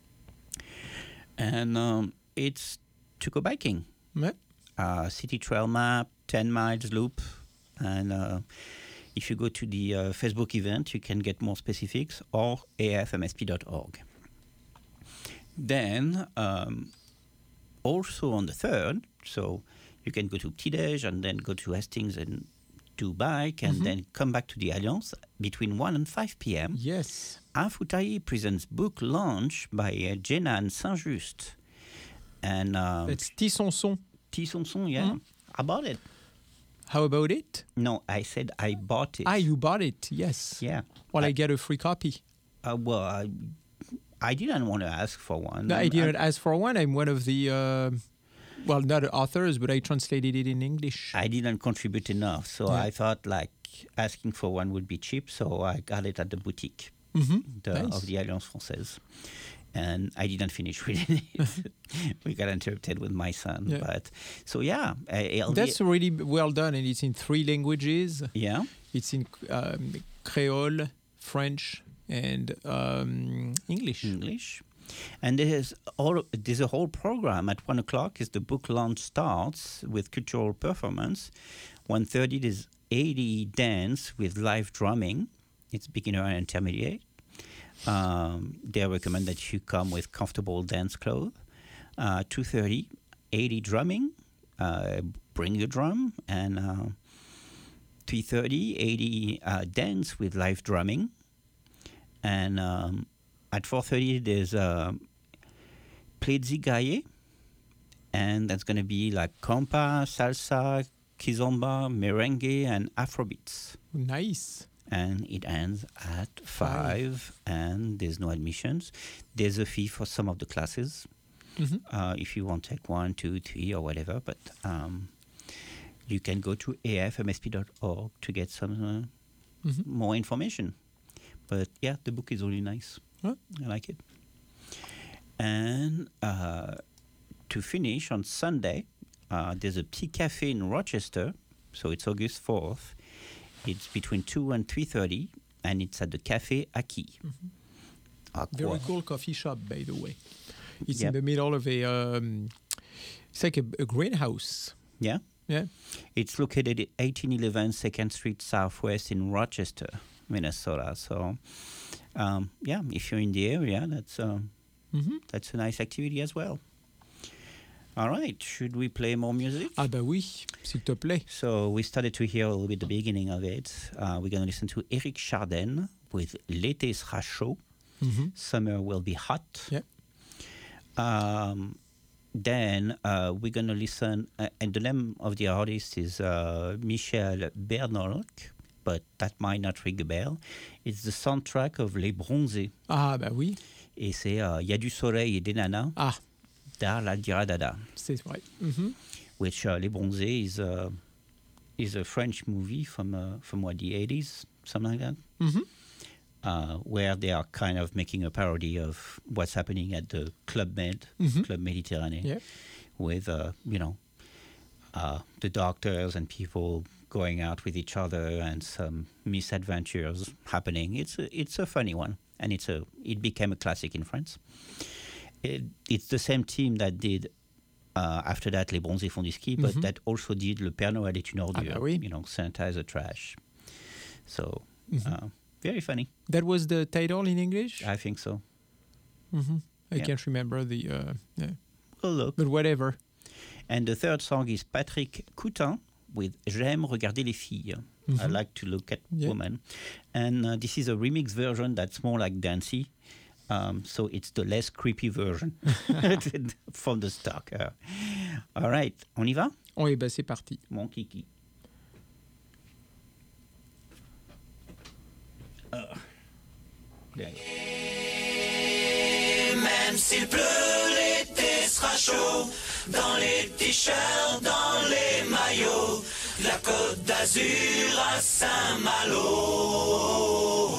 And it's to go biking. City trail map, 10 miles loop. And if you go to the Facebook event, you can get more specifics, or afmsp.org. Then, also on the 3rd, so you can go to Petit-Déj and then go to Hastings and do bike, and then come back to the Alliance between 1 and 5 p.m. Yes. Afoutaï presents book launch by Jenan Saint-Just. And it's Tisonson. Tisonson, yeah. I bought it. How about it? No, I said I bought it. Ah, you bought it, yes. Yeah. Well, I get a free copy. Well, I didn't want to ask for one. No, I didn't ask for one. I'm one of the... well, not authors, but I translated it in English. I didn't contribute enough, so I thought like asking for one would be cheap, so I got it at the boutique of the Alliance Française. And I didn't finish reading it. We got interrupted with my son. Yeah. But so, yeah. That's really well done, and it's in 3 languages. Yeah. It's in Creole, French, and English. And there's a whole program. At 1 o'clock is the book launch starts with cultural performance. 1:30 there's 80 dance with live drumming. It's beginner and intermediate. They recommend that you come with comfortable dance clothes. 2:30, 80 drumming. Bring your drum. And 3:30, 80 dance with live drumming. And at 4:30, there's Plezi Gaye, and that's going to be like compa, salsa, kizomba, merengue, and Afrobeats. Nice. And it ends at 5, and there's no admissions. There's a fee for some of the classes, if you want to take 1, 2, 3, or whatever. But you can go to afmsp.org to get some more information. But yeah, the book is really nice. Huh? I like it. And to finish, on Sunday, there's a Petit Café in Rochester. So it's August 4th. It's between 2 and 3:30, and it's at the Café Aki. Very cool coffee shop, by the way. It's in the middle of a... it's like a greenhouse. Yeah? Yeah. It's located at 1811 2nd Street Southwest in Rochester, Minnesota. So, yeah, if you're in the area, that's a nice activity as well. All right, should we play more music? Ah bah oui, s'il te plaît. So we started to hear a little bit the beginning of it. We're going to listen to Eric Chardin with L'été sera chaud, Summer will be hot. Yeah. Then we're going to listen, and the name of the artist is Michel Bernolc, but that might not ring a bell. It's the soundtrack of Les Bronzés. Ah bah oui. Et c'est Y a du soleil et des nanas. Ah. Da la dira dada. C'est vrai. Which Les Bronzés is a French movie from what, the 80s, something like that. Where they are kind of making a parody of what's happening at the Club Med, Club Méditerranée, with the doctors and people going out with each other and some misadventures happening. It's a funny one, and it became a classic in France. It's the same team that did after that Les Bronzés font du ski, but that also did Le Père Noël est une ordure. Ah bah oui. Sanitize the trash. So very funny. That was the title in English? I think so. I can't remember the... Well, look. But whatever. And the third song is Patrick Coutin with J'aime regarder les filles. I like to look at women. And this is a remix version that's more like dancey. So it's the less creepy version from the stock. All right, on y va? Oui, bah c'est parti. Mon kiki. Même s'il pleut, l'été sera chaud. Dans les t-shirts, dans les maillots, de la Côte d'Azur à Saint-Malo.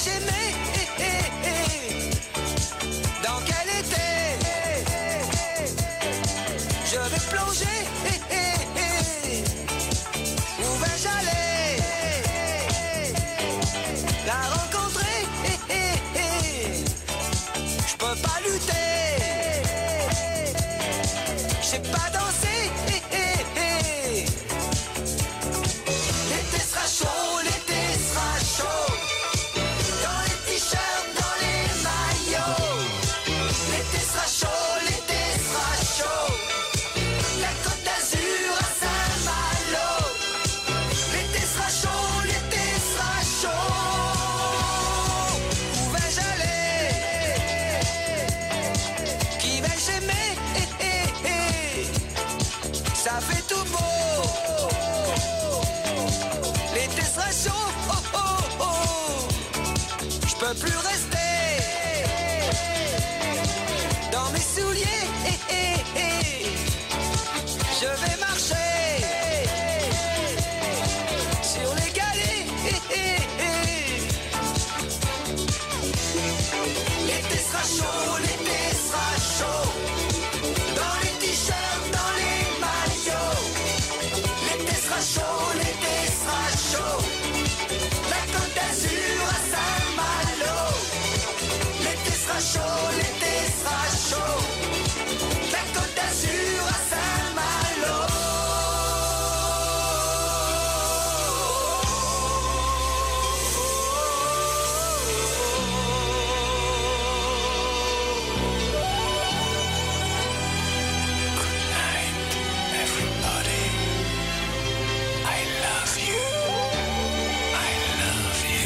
j'aimais. Dans quel été je vais plonger? Où vais-je aller? La rencontrer? Je peux pas lutter. Je sais pas danser. L'été sera chaud, l'été sera chaud. Dans les t-shirts, dans les maillots. L'été sera chaud, l'été sera chaud. La Côte d'Azur à Saint-Malo. L'été sera chaud, l'été sera chaud. Où vais-je aller? Qui vais-je aimer? Ça fait tout beau. L'été sera chaud. Je peux plus rester dans mes souliers. Je vais marcher sur les galets. L'été sera chaud, l'été sera chaud. Dans les t-shirts, dans les maillots. L'été sera chaud, l'été sera chaud. La Côte d'Azur à Saint-Malo. L'été sera chaud, l'été sera chaud. La Côte d'Azur à Saint-Malo. Everybody, I love you. I love you.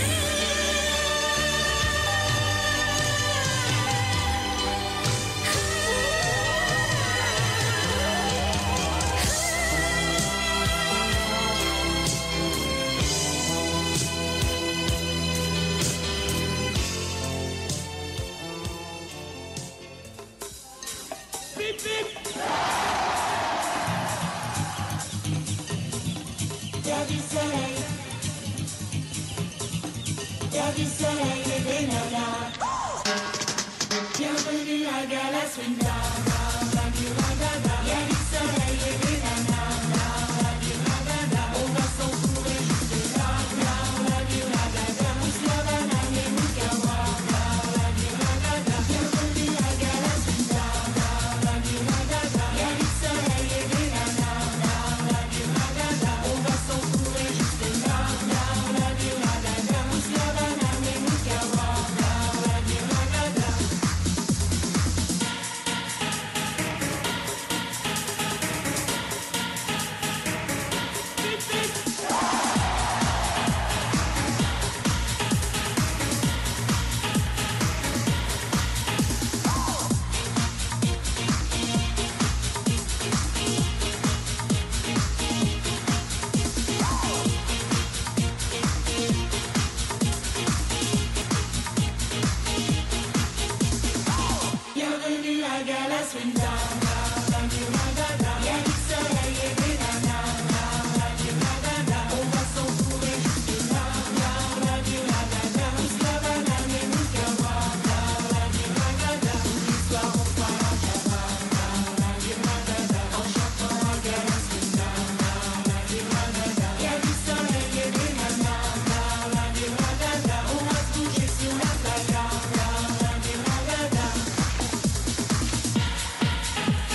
Il y a du soleil, il y a du soleil et des nanas. Bienvenue à Gala Swinga. Il y a du soleil et des nanas. On va s'entourer juste là. Tous la banane et Moukawa. Bienvenue à Gala Swinga. Il y a du soleil et des nanas. On va s'entourer juste là. Tous la banane et Moukawa. Bienvenue à Gala Swinga. Il y a du soleil et des nanas. On va s'entourer juste là. Tous la banane et Moukawa. Tous les soirs on fera la java. En chantant à Gala Swinga. Il y a du soleil et des nanas. On va se bouger sur la playa.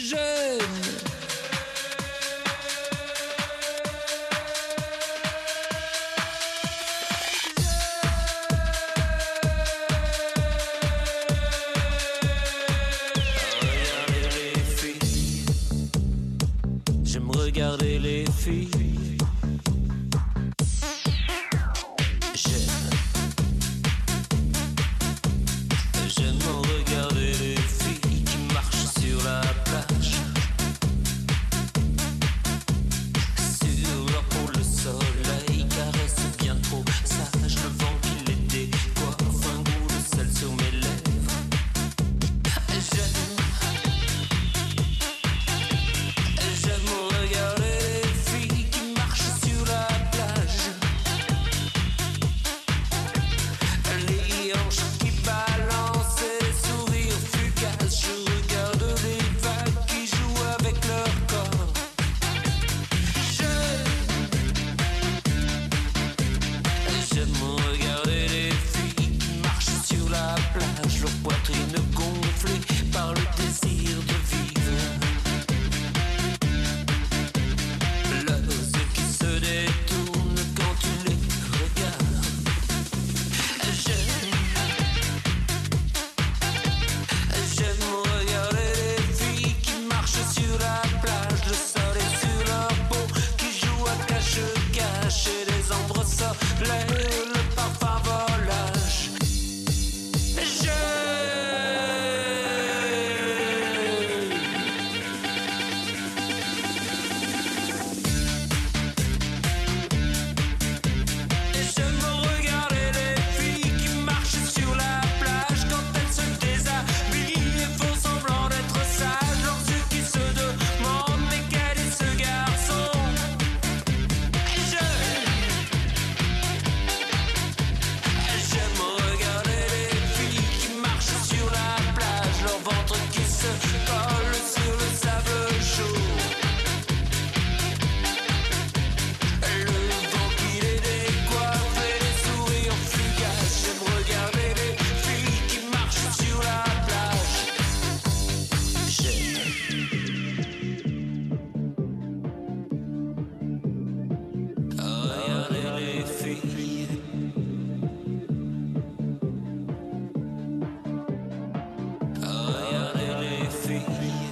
jeune. J'aime regarder les filles. J'aime regarder les filles qui marchent sur la plage. Sur leur peau, le soleil caresse bien trop sage. Le vent qui les décoiffe, un goût de sel sur mes lèvres. J'aime regarder les filles qui marchent sur la plage. Les hanches qui balancent et les sourires fugaces. Je regarde les vagues qui jouent avec leur corps. J'aime regarder les filles qui marchent sur la plage. Leur poitrine gonflée par le désir de vivre. Leurs yeux qui se détournent quand tu les regardes. J'aime regarder les filles qui marchent sur la plage. Le soleil sur leur peau qui joue à cache-cache. Et les ombres soleil, le parfum volage. J'aime regarder les filles qui marchent sur la plage quand elles se déshabillent et font semblant d'être sages. Leurs yeux qui se demandent mais quel est ce garçon? J'aime regarder les filles qui marchent sur la plage. Leur ventre qui se colle sur le sable chaud. Le vent qui les décoiffe et les sourires fugaces. J'aime regarder les filles qui marchent sur la plage. Regarder les filles. Regarder les filles.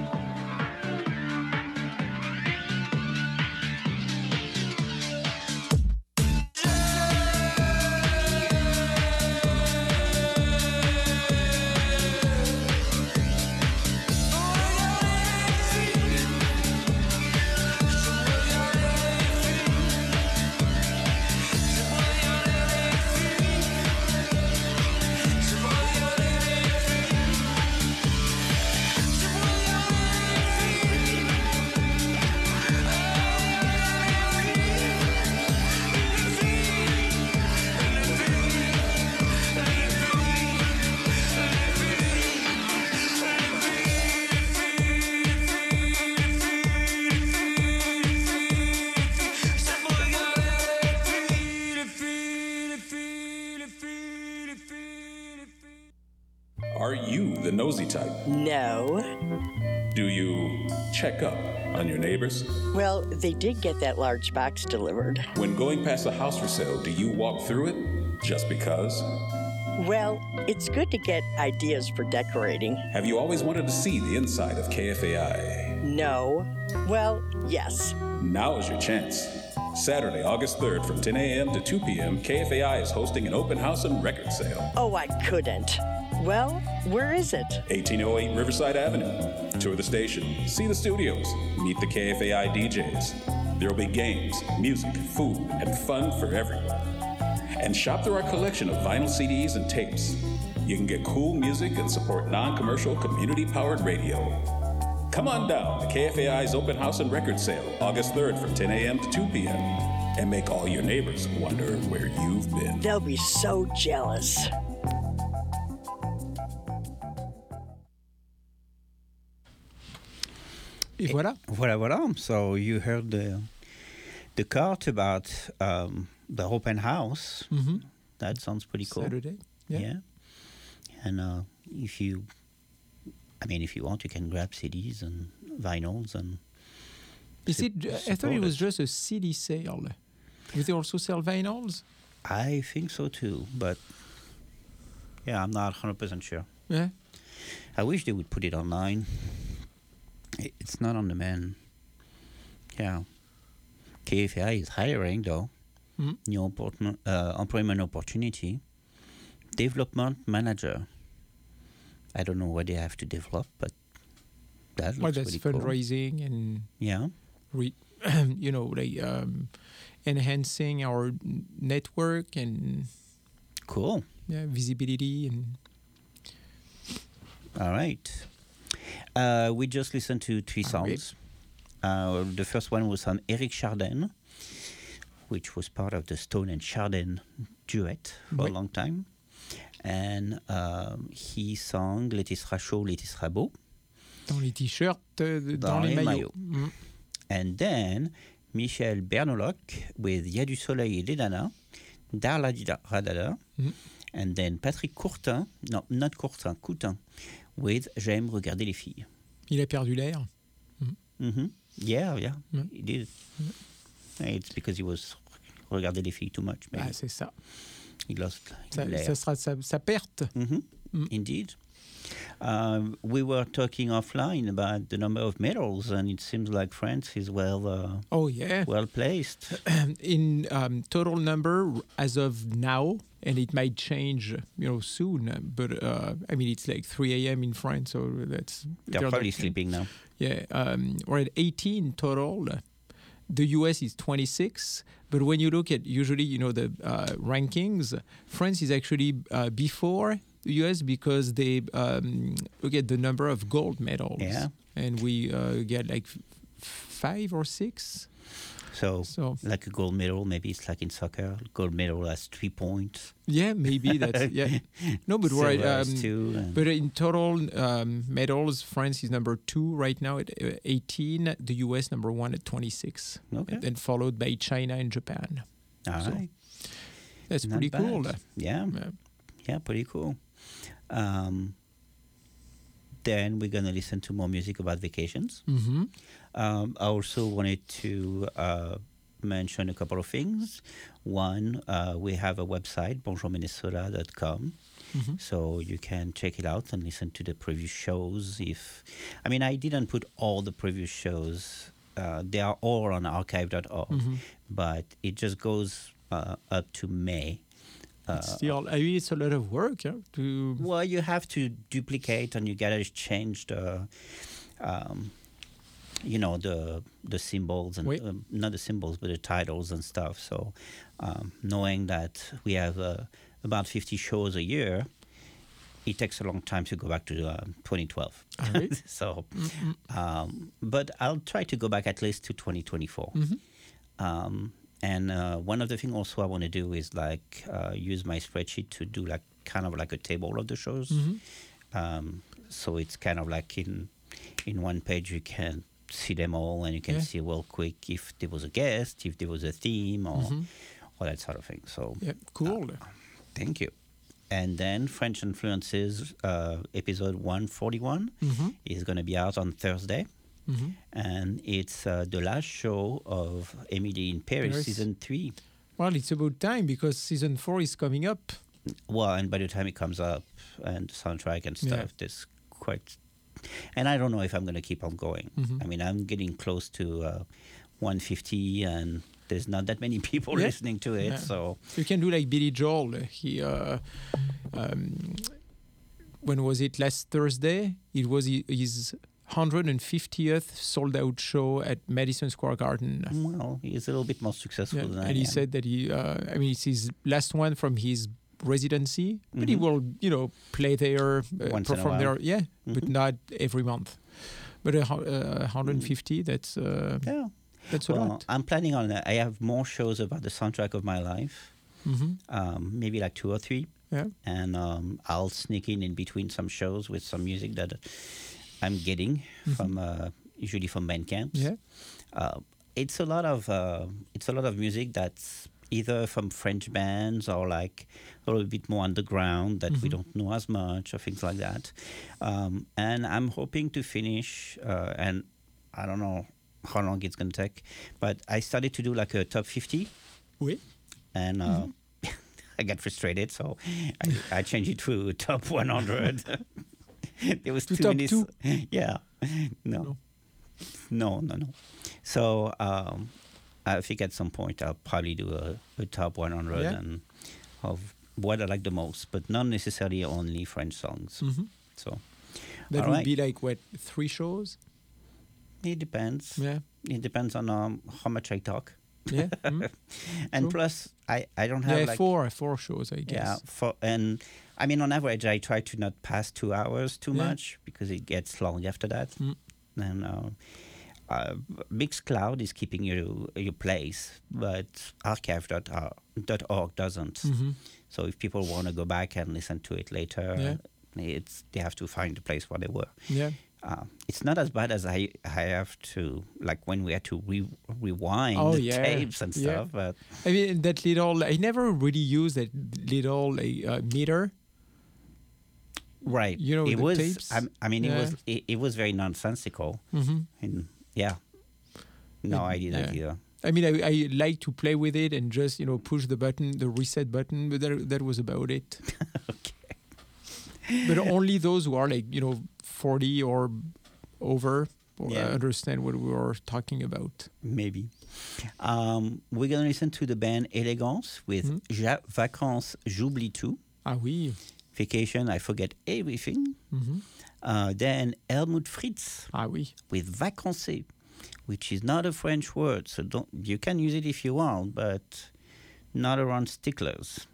Are you the nosy type? No. Do you check up on your neighbors? Well, they did get that large box delivered. When going past a house for sale, do you walk through it just because? Well, it's good to get ideas for decorating. Have you always wanted to see the inside of KFAI? No. Well, yes. Now is your chance. Saturday, August 3rd from 10 a.m. to 2 p.m., KFAI is hosting an open house and record sale. Oh, I couldn't. Well, where is it? 1808 Riverside Avenue. Tour the station, see the studios, meet the KFAI DJs. There will be games, music, food, and fun for everyone. And shop through our collection of vinyl CDs and tapes. You can get cool music and support non-commercial, community-powered radio. Come on down to KFAI's open house and record sale, August 3rd from 10 a.m. to 2 p.m. And make all your neighbors wonder where you've been. They'll be so jealous. Et voilà. Voilà. So you heard the part about the open house. Mm-hmm. That sounds pretty cool. Saturday. Yeah. And if you I mean, if you want, you can grab CDs and vinyls and. Is it? I thought it was just a CD sale. Do they also sell vinyls? I think so too, but yeah, I'm not 100% sure. Yeah. I wish they would put it online. It's not on demand. Yeah. KFI is hiring though. New employment opportunity. Development manager. I don't know what they have to develop, but that looks that's pretty cool. fundraising and Yeah. Enhancing our network and cool. Yeah, visibility and. All right. We just listened to 3 songs. The first one was on Eric Chardin, which was part of the Stone and Chardin duet for a long time. And he sang Les Tisseras chauds, les tisseras beaux. Dans les t-shirts, dans les maillots. And then Michel Bernoloc with Y a du soleil et des nanas, Darla Radada. And then Patrick Courtin, no, not Courtin, Coutin, with J'aime regarder les filles. Il a perdu l'air. Yeah, he did. It's because he was regarder les filles too much. Maybe. Ah, c'est ça. He lost ça sera sa perte. Indeed. We were talking offline about the number of medals, and it seems like France is well placed. In total number as of now, and it might change, soon. But I mean, it's like 3 a.m. in France, so they're probably sleeping now. Yeah, we're at 18 total. The US is 26, but when you look at usually, the rankings, France is actually before the US because they look at the number of gold medals. Yeah. And we get like 5 or 6. So like a gold medal, maybe it's like in soccer. Gold medal has 3 points. Yeah, maybe that's No, but we're at, but in total medals, France is number 2 right now at 18. The US number 1 at 26. Okay. And then followed by China and Japan. All right. That's Not pretty bad. cool. Yeah, pretty cool. Then we're going to listen to more music about vacations. I also wanted to mention a couple of things. One, we have a website, bonjourminnesota.com. So you can check it out and listen to the previous shows. I didn't put all the previous shows. They are all on archive.org, but it just goes up to May. It's a lot of work. Well, you have to duplicate and you gotta change the symbols and not the symbols, but the titles and stuff. So, knowing that we have about 50 shows a year, it takes a long time to go back to 2012. Right. So, but I'll try to go back at least to 2024. And one of the things also I want to do is use my spreadsheet to do kind of like a table of the shows. So it's kind of like in one page you can see them all and you can see real quick if there was a guest, if there was a theme or that sort of thing. So cool. Thank you. And then French Influences episode 141 is going to be out on Thursday. And it's the last show of Emily in Paris, season 3. Well, it's about time because season 4 is coming up. Well, and by the time it comes up and the soundtrack and stuff, there's quite... And I don't know if I'm going to keep on going. I mean, I'm getting close to 150 and there's not that many people listening to it, so... You can do like Billy Joel. He... when was it? Last Thursday? It was his 150th sold-out show at Madison Square Garden. Well, he's a little bit more successful than I am. And he said that it's his last one from his residency, but he will, play there, perform there, but not every month. But 150, that's a lot. I'm planning on that. I have more shows about the soundtrack of my life, maybe like 2 or 3. Yeah. And I'll sneak in between some shows with some music that I'm getting from usually from Bandcamp. Yeah. It's a lot of music that's either from French bands or like a little bit more underground that we don't know as much or things like that. And I'm hoping to finish, and I don't know how long it's going to take, but I started to do like a top 50. Oui. And I got frustrated, so I changed it to top 100. There was to too top many. 2? Yeah. No. So I think at some point I'll probably do a top 100 and of what I like the most, but not necessarily only French songs. So that would be like what, 3 shows? It depends. Yeah. It depends on how much I talk. Yeah. And plus, I don't have like 4 shows, I guess. Yeah. And I mean, on average, I try to not pass 2 hours too much because it gets long after that. And Mixcloud is keeping your place, but archive.org doesn't. So if people want to go back and listen to it later, they have to find the place where they were. Yeah. It's not as bad as I have to, like when we had to rewind the tapes and stuff. But I mean, that little, I never really used that little meter. Right. You know, it the was. tapes. It was very nonsensical. And no, I didn't either. I mean, I like to play with it and just push the button, the reset button, but that was about it. Okay. But only those who are 40 or over understand what we were talking about. Maybe. We're going to listen to the band Elegance with Vacances, j'oublie tout. Ah oui. Vacation, I forget everything. Then Helmut Fritz with Vacances, which is not a French word, so you can use it if you want, but not around sticklers.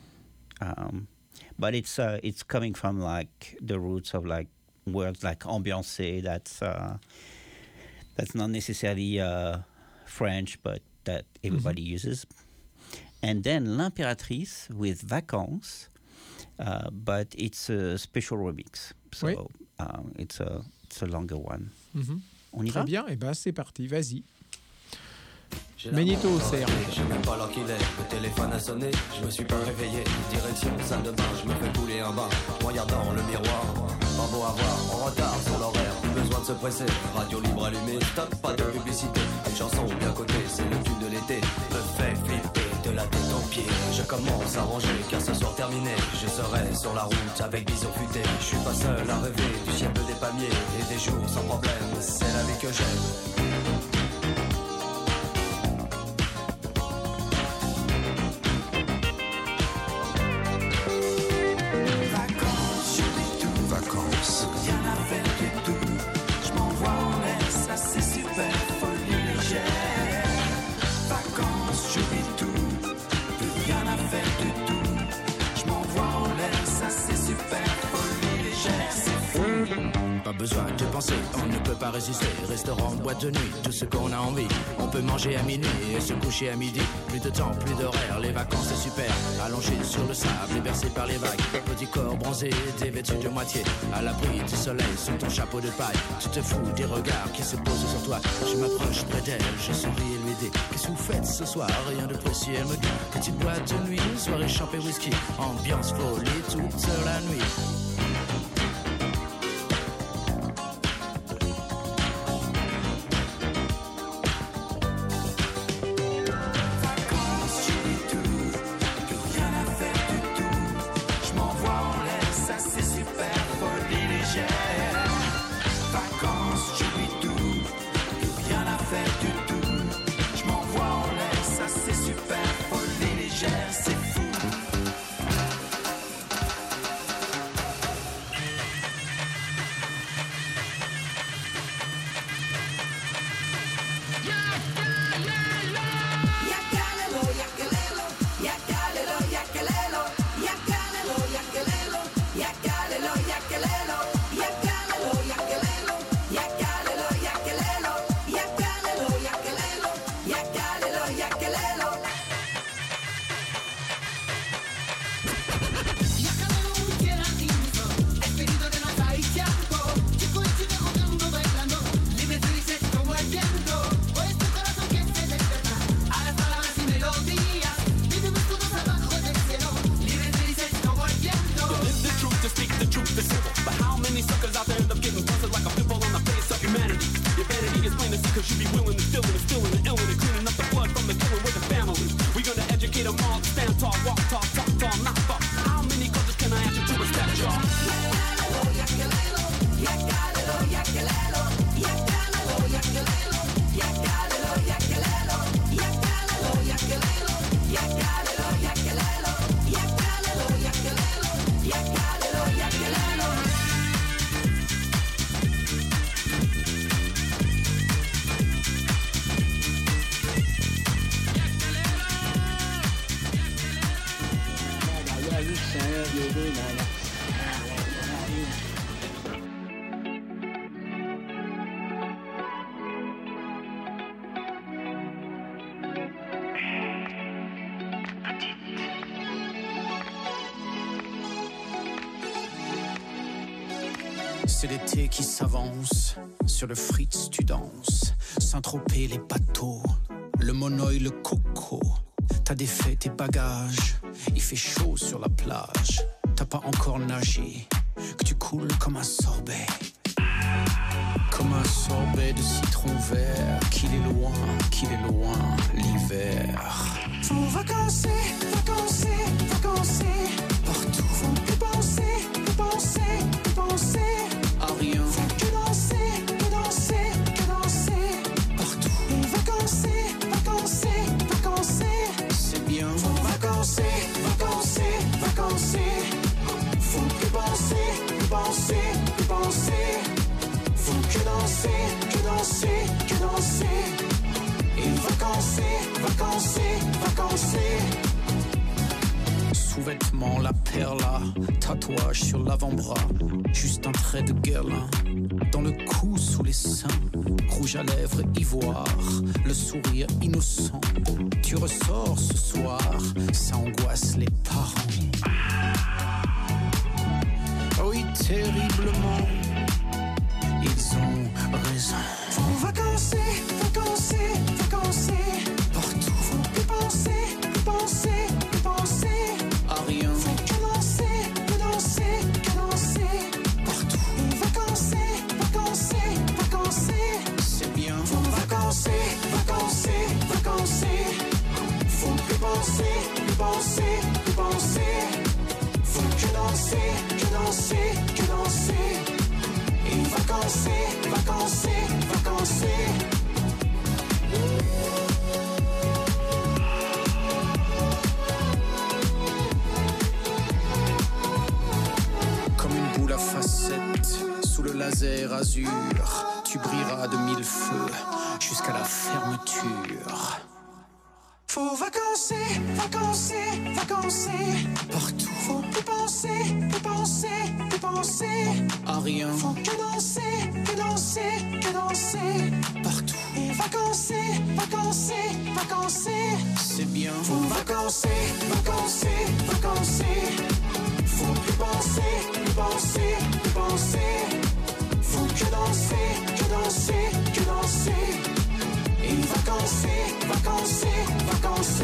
But it's coming from like the roots of like words like ambiancé. That's not necessarily French, but that everybody uses. And then L'Impératrice with Vacances, but it's a special remix. So it's a longer one. On y va? Très bien, et ben c'est parti, vas-y. Magnéto au cerf. Je sais même pas l'heure qu'il est, le téléphone a sonné, je me suis pas réveillé, direction salle de bain, je me fais couler un bain, je me regarde dans le miroir, pas beau à voir, en retard sur l'horaire, plus besoin de se presser, radio libre allumée, stop, pas de publicité, une chanson bien cotée, c'est le tube de l'été, me fait flipper de la tête aux pieds, je commence à ranger, car ce soir terminé, je serai sur la route avec bison futé, je suis pas seul à rêver du ciel bleu des palmiers, et des jours sans problème, c'est la vie que j'aime. Besoin de penser, on ne peut pas résister. Restaurant, boîte de nuit, tout ce qu'on a envie. On peut manger à minuit et se coucher à midi. Plus de temps, plus d'horaire, les vacances c'est super. Allongé sur le sable et bercé par les vagues. Petit corps bronzé, dévêtu de moitié. À l'abri du soleil, sous ton chapeau de paille. Tu te fous des regards qui se posent sur toi. Je m'approche près d'elle, je souris et lui dis: qu'est-ce que vous faites ce soir? Rien de précis, elle me dit: petite boîte de nuit, soirée champé whisky. Ambiance folie toute la nuit. Cause you be willing and stealing and stealing and illing and cleaning up the blood from the killing with the family. We gonna educate them all, stand tall, walk tall, talk tall, not fuck. How many colors can I add you to a stack jar? C'est l'été qui s'avance, sur le Fritz tu danses, Saint-Tropez les bateaux, le monoeil le coco. T'as défait tes bagages, il fait chaud sur la plage. T'as pas encore nagé, que tu coules comme un sorbet. Comme un sorbet de citron vert, qu'il est loin, l'hiver. Faut vacancer, vacancer, vacancer. Partout, faut plus penser, plus penser, plus penser. À rien. Faut que danser, que danser, que danser. Partout. Et vacancer, vacancer, vacancer. C'est bien. Faut vacancer, vacancer, vacancer. Faut plus penser, plus penser, plus penser. Faut que danser, que danser, que danser. Et vacancer, vacancer, vacancer. Sous-vêtements, la perla, tatouage sur l'avant-bras, juste un trait de guerlin. Dans le cou, sous les seins, rouge à lèvres, ivoire, le sourire innocent. Tu ressors ce soir, ça angoisse les parents. Oui, terriblement, ils ont raison. Faut vacancer, vacancer, vacancer. Partout, faut plus penser, plus penser, plus penser. À rien. Faut que danser, que danser, que danser. Partout. Et vacancer, vacancer, vacancer. C'est bien. Faut vacancer, vacancer, vacancer. Faut plus penser, plus penser, plus penser. Faut que danser, que danser, que danser. Et vacancer, vacancer, vacancer. Comme une boule à facettes, sous le laser azur, tu brilleras de mille feux jusqu'à la fermeture. Faut vacancer, vacancer, vacancer. Partout. Faut plus penser, plus penser, plus penser. À rien. Faut que danser, que danser, que danser. Partout. Et vacancer, vacancer, vacancer. C'est bien. Faut vacancer, vacancer, vacancer. Faut plus penser, plus penser, plus penser. Faut que danser, que danser, que danser. Et vacancer, vacancer, vacancer.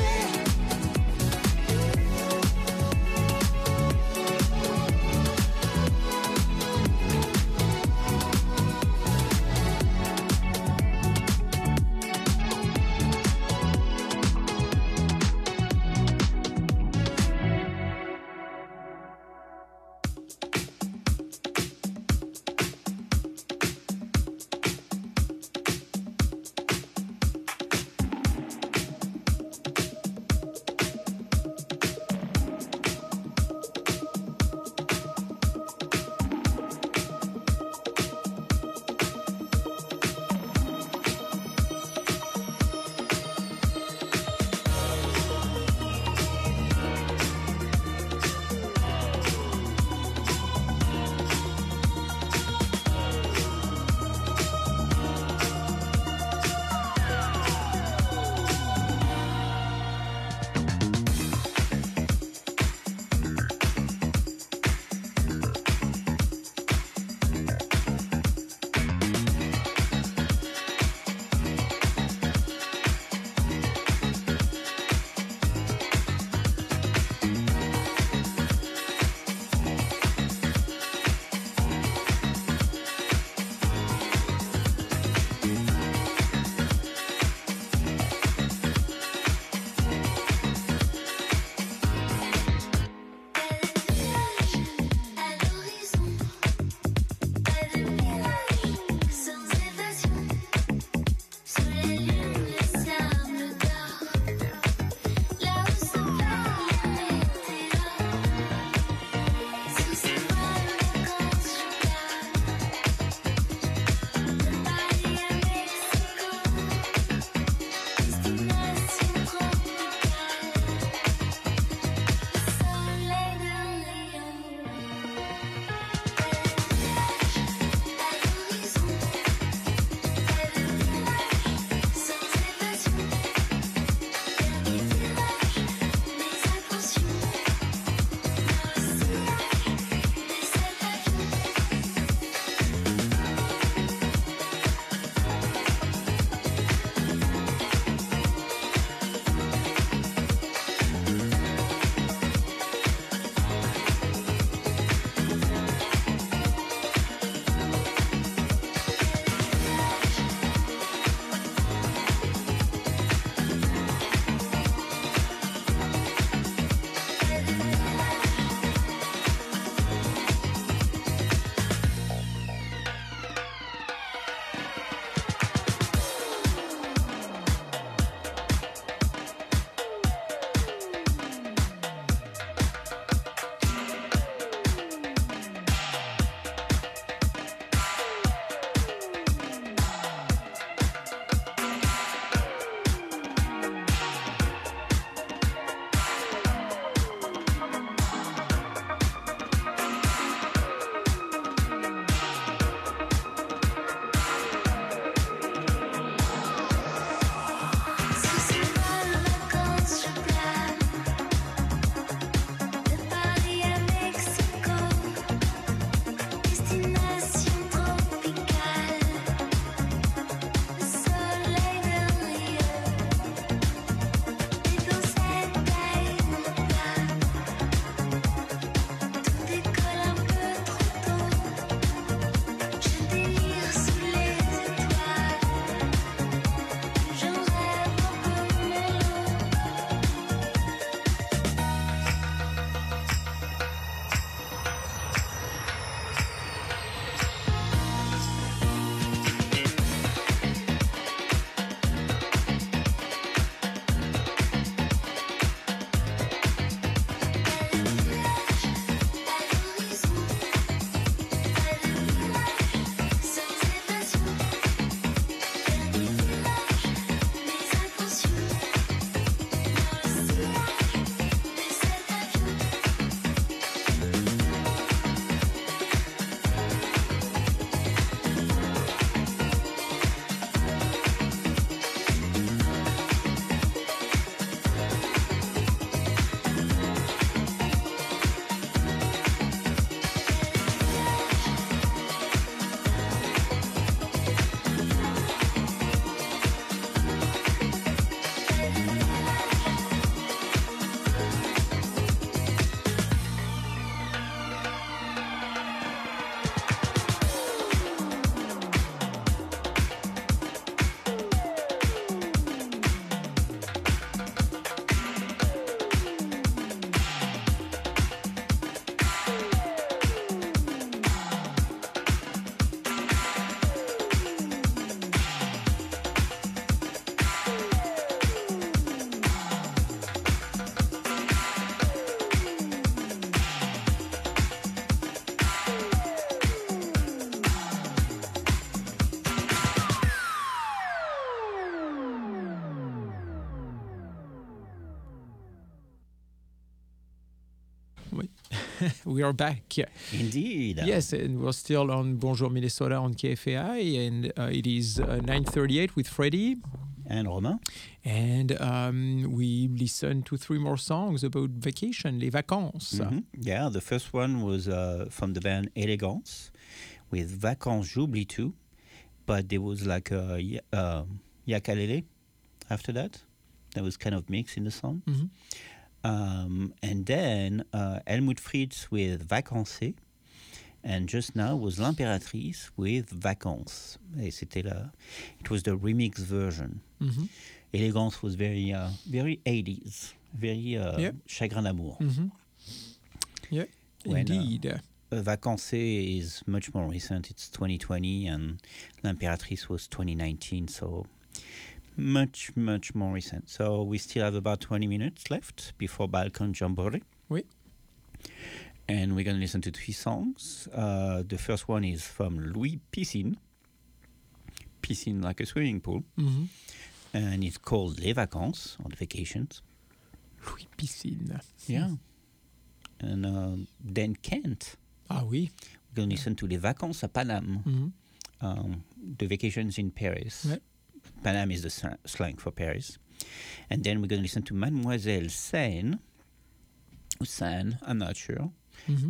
We are back. Indeed. Yes, and we're still on Bonjour Minnesota on KFAI, and it is 9:38 with Freddie. And Romain. And we listened to 3 more songs about vacation, les vacances. Mm-hmm. Yeah, the first one was from the band Elegance with Vacances J'oublie tout, but there was like a Yakalele after that. That was kind of mixed in the song. Mm-hmm. And then Helmut Fritz with Vacances. And just now was L'Impératrice with Vacances. Et c'était it was the remix version. Mm-hmm. Elegance was very 80s, very Chagrin d'amour. Mm-hmm. Yeah, indeed. Vacances is much more recent. It's 2020, and L'Impératrice was 2019, so much, much more recent. So we still have about 20 minutes left before Balkan Jamboree. Oui. And we're going to listen to 3 songs. The first one is from Louis Piscine. Piscine like a swimming pool. Mm-hmm. And it's called Les Vacances, or the Vacations. Louis Piscine. Yeah. And then Kent. Ah oui. We're going to listen to Les Vacances à Paname. Mm-hmm. The Vacations in Paris. Ouais. Paname is the slang for Paris. And then we're going to listen to Mademoiselle Seine. Or Seine, I'm not sure. Mm-hmm.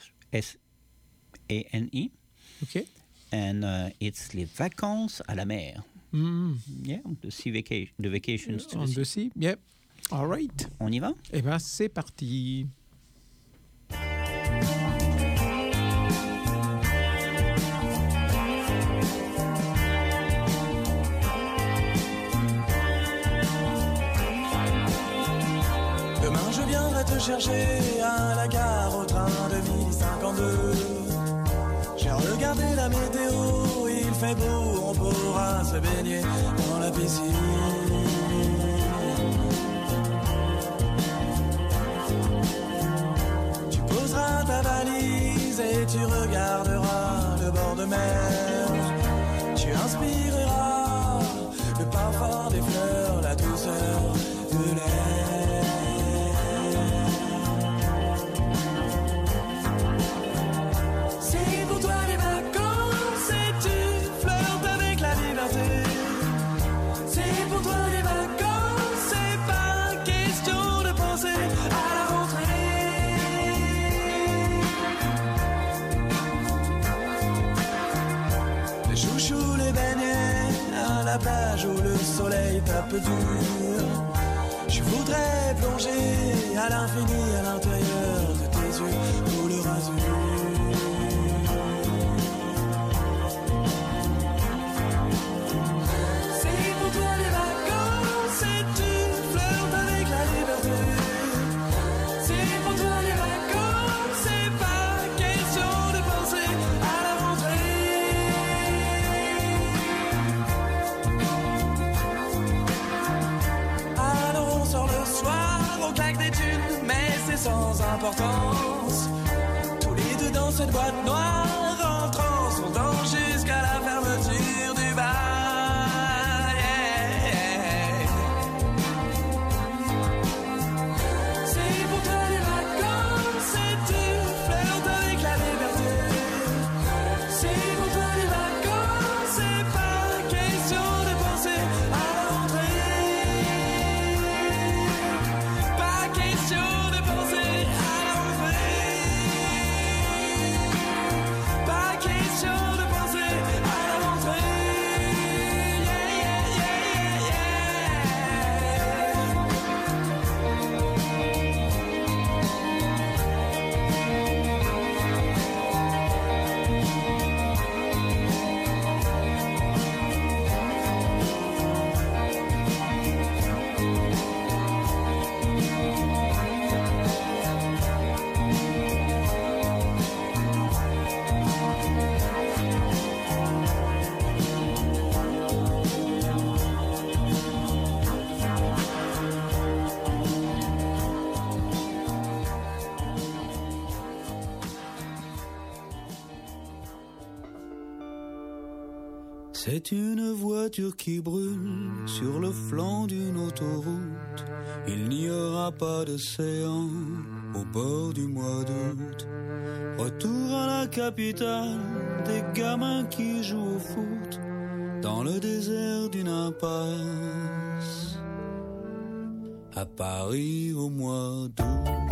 S-A-N-E. Okay. And it's Les Vacances à la mer. Mm. Yeah, the vacations to on the the sea. Yeah. All right. On y va? Eh bien, c'est parti. Demain je viendrai te chercher à la gare au train de midi 52. J'ai regardé la météo, il fait beau, on pourra se baigner dans la piscine. Tu poseras ta valise et tu regarderas le bord de mer. Tu inspireras le parfum des fleurs, la douceur de l'air. C'est pour toi les vacances et tu flirtes avec la liberté. C'est pour toi les vacances, c'est pas question de penser à la rentrée. Les chouchous, les beignets à la plage où le soleil tape dur. Je voudrais plonger à l'infini à l'intérieur de tes yeux couleur azur. C'est pour toi les vacances et tu flirtes avec la liberté. C'est pour toi les vacances, c'est pas question de penser à la rentrée. Alors on sort le soir, on claque des thunes, mais c'est sans importance. Tous les deux dans cette boîte noire, en transe, on danse jusqu'à la fermeture du bar. Yeah. C'est pour toi les vacances et tu flirtes avec la liberté. C'est pour toi les vacances, c'est pas question de penser à la rentrée. Pas question de penser à la rentrée. C'est une voiture qui brûle sur le flanc d'une autoroute. Il n'y aura pas d'océan au bord du mois d'août. Retour à la capitale, des gamins qui jouent au foot dans le désert d'une impasse. À Paris au mois d'août.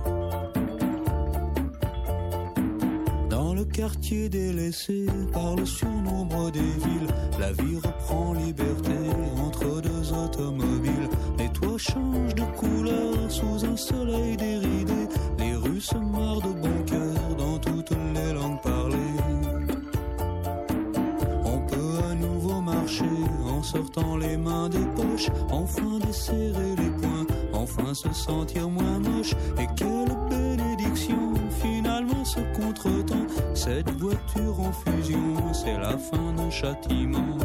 Dans le quartier délaissé par le surnombre des villes, la vie reprend liberté entre deux automobiles. Les toits changent de couleur sous un soleil déridé. Les rues se marrent de bon cœur dans toutes les langues parlées. On peut à nouveau marcher en sortant les mains des poches, enfin desserrer les poings, enfin se sentir moins moche. Et quelle bénédiction, finalement ce contretemps, cette voiture en fusion, c'est la fin d'un châtiment.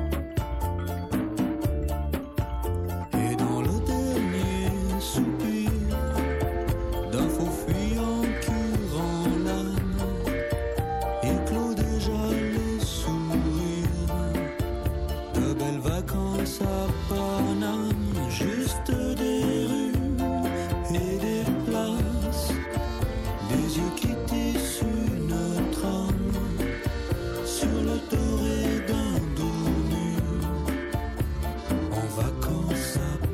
Et dans le dernier soupir d'un faux fuyant qui rend l'âme, éclot déjà le sourire de belles vacances à Paname, juste des rues et des places, des yeux qui tissent une trame sur le doré d'un dos nu, en vacances à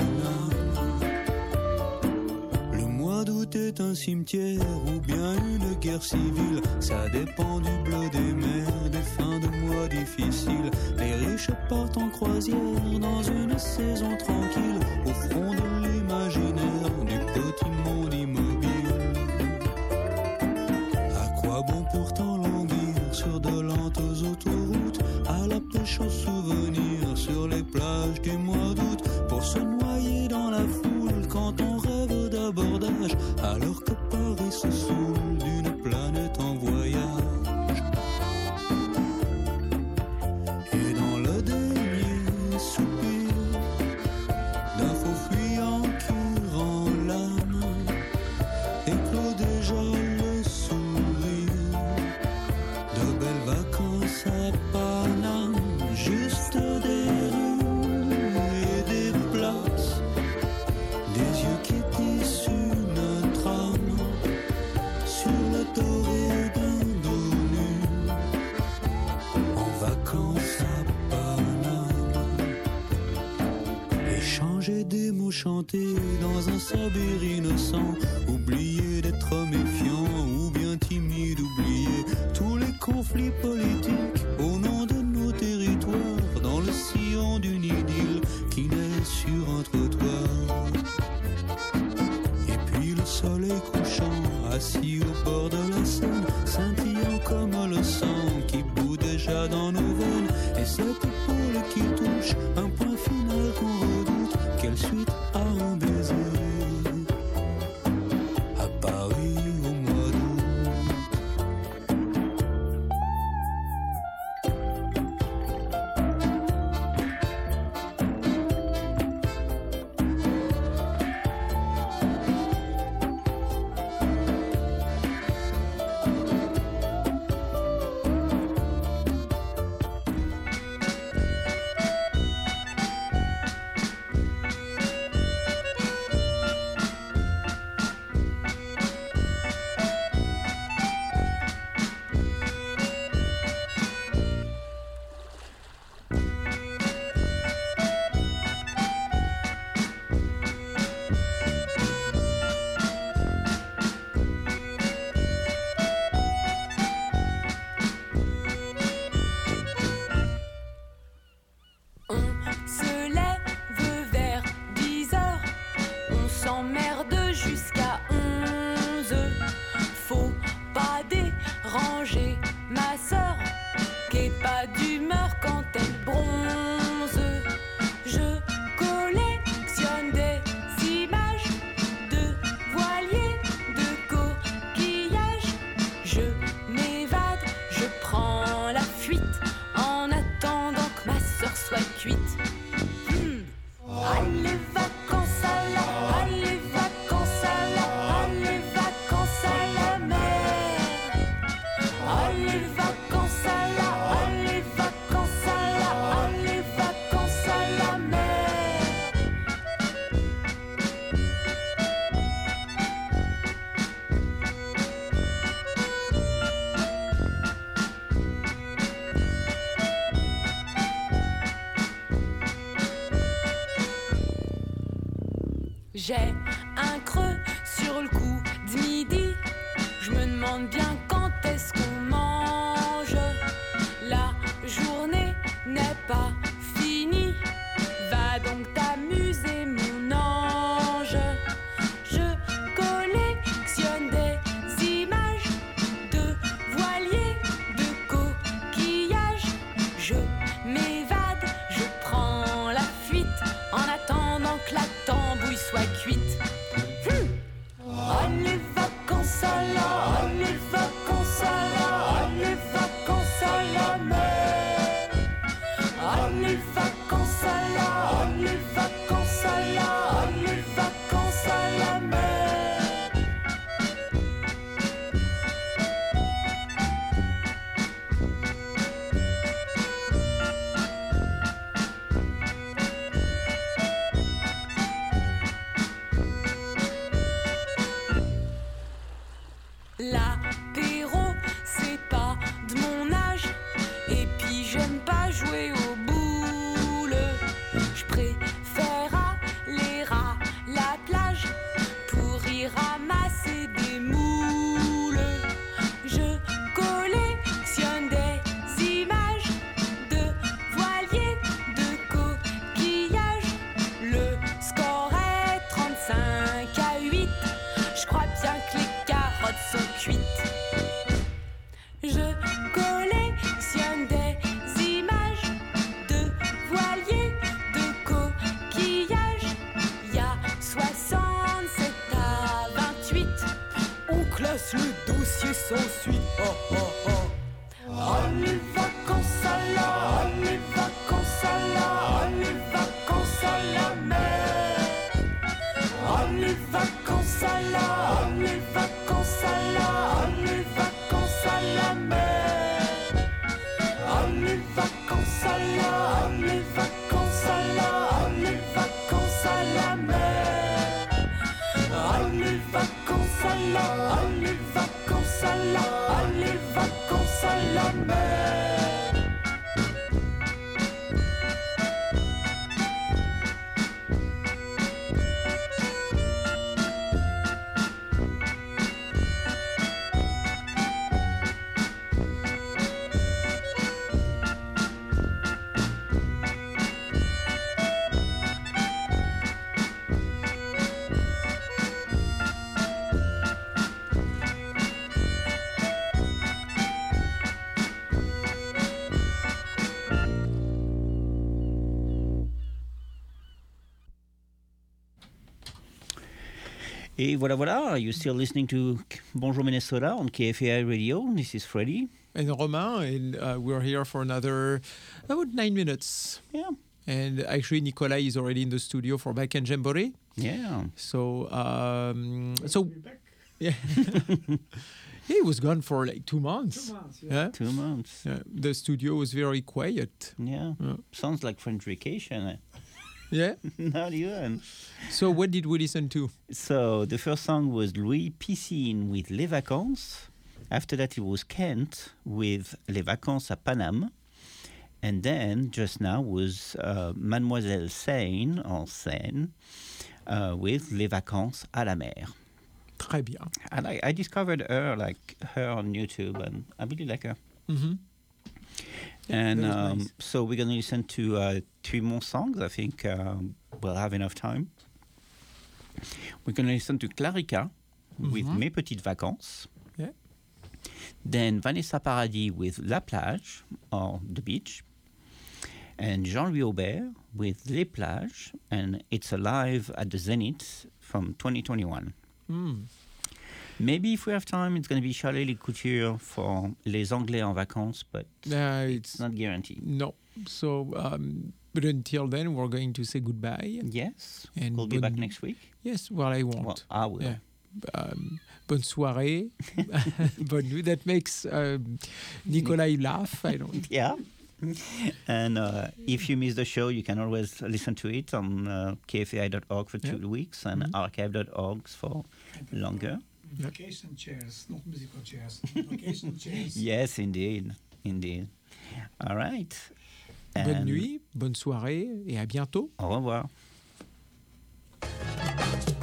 Paname. Le mois d'août est un cimetière ou bien une guerre civile, ça dépend du bleu des mers, des fins de mois difficiles. Les riches partent en croisière dans une saison tranquille, au front de l'imaginaire du petit monde immobile. À quoi bon pourtant languir sur de lentes autoroutes, à la pêche aux souvenirs sur les plages du mois d'août, pour se noyer dans la foule quand on rêve d'abordage, alors que Paris se saoule d'une planète en voyage. Et dans le dernier soupir d'un faux fuyant qui rend l'âme, éclot déjà le sourire de belles vacances à Paname, juste des rues et des places, des yeux qui tissent une trame sur le doré d'un dos nu, en vacances à Paname. Échanger des mots chantés dans un sabir innocent, oublier d'être méfiant ou bien timide, oublier tous les conflits politiques au nom de nos territoires, dans le sillon d'une idylle qui naît sur un trottoir. Et puis le soleil couchant, assis au bord de la Seine, scintillant comme le sang qui bout déjà dans nos veines, et cette épaule qui touche un point final qu'on redoute, quelle suite à un baiser à Paris au mois d'août. vacances à la mer. J'ai un creux sur le coup de midi. Je me demande bien quand est-ce qu'on mange. La journée n'est pas finie. Va donc t'amuser, mon ange. Je collectionne des images de voiliers, de coquillages. Je m'évade, je prends la fuite en attendant que la tambouille soit cuite. Oh, les vacances à la, oh, les vacances à la, oh, les vacances à la mer. Oh, les vacances à la, oh, les vacances à la, oh, les vacances à la mer. L'apéro, c'est pas de mon âge. Et puis j'aime pas jouer au boule. Je préfère aller à la plage pour y ramasser des moules. Je collectionne des images de voiliers, de coquillages. Le score est 35-8. Je crois bien que les carottes sont cuites. Je collectionne des images de voiliers, de coquillages. Il y a 67 à 28. On classe le dossier sans suite. Oh, oh, oh. Oh, les vacances à la, oh, les vacances à la, oh, les vacances à la mer. Oh, les vacances à la, oh, les vacances à la, oh, les vacances à la mer. Oh, les vacances à la, oh, les vacances à la, oh, les vacances à la mer. Oh, les vacances à la, oh, les vacances à la, oh, les vacances à la mer. Et voilà, you're still listening to Bonjour Minnesota on KFAI Radio. This is Freddie. And Romain, and we're here for another about 9 minutes. Yeah. And actually, Nikolai is already in the studio for Back and Jamboree. Yeah. So, yeah. He was gone for like 2 months. 2 months, yeah. 2 months. Yeah. The studio was very quiet. Yeah. Sounds like French vacation. Yeah? Not even. So what did we listen to? So the first song was Louis Piscine with Les Vacances. After that it was Kent with Les Vacances à Paname. And then just now was Mademoiselle Seine, or Seine, with Les Vacances à la mer. Très bien. And I discovered her on YouTube, and I really like her. Mm-hmm. And nice. So we're going to listen to 3 more songs. I think we'll have enough time. We're going to listen to Clarica with Mes Petites Vacances. Yeah. Then Vanessa Paradis with La Plage, or The Beach. And Jean-Louis Aubert with Les Plages, and it's live at the Zénith from 2021. Mm. Maybe if we have time, it's going to be Charlie Lécouture for Les Anglais en Vacances, but it's not guaranteed. No. So, but until then, we're going to say goodbye. Yes. And we'll be back next week. Yes, well, I won't. Well, I will. Yeah. Bonne soirée. Bonne nuit. That makes Nikolai laugh. I don't. Yeah. And if you miss the show, you can always listen to it on kfai.org for 2 weeks and archive.org for longer. Vacation chairs, not musical chairs. Vacation chairs. Yes, indeed. All right. Bonne nuit, bonne soirée et à bientôt. Au revoir.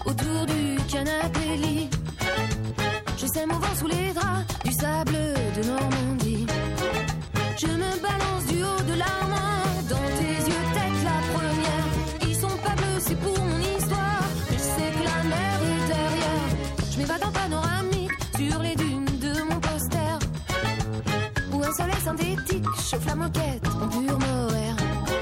autour du canapé lit. Je sème au vent sous les draps du sable de Normandie. Je me balance du haut de l'armoire dans tes yeux, peut-être la première. Ils sont pas bleus, c'est pour mon histoire, mais je sais que la mer est derrière. Je m'évade en panoramique sur les dunes de mon poster, où un soleil synthétique chauffe la moquette en pur mohair.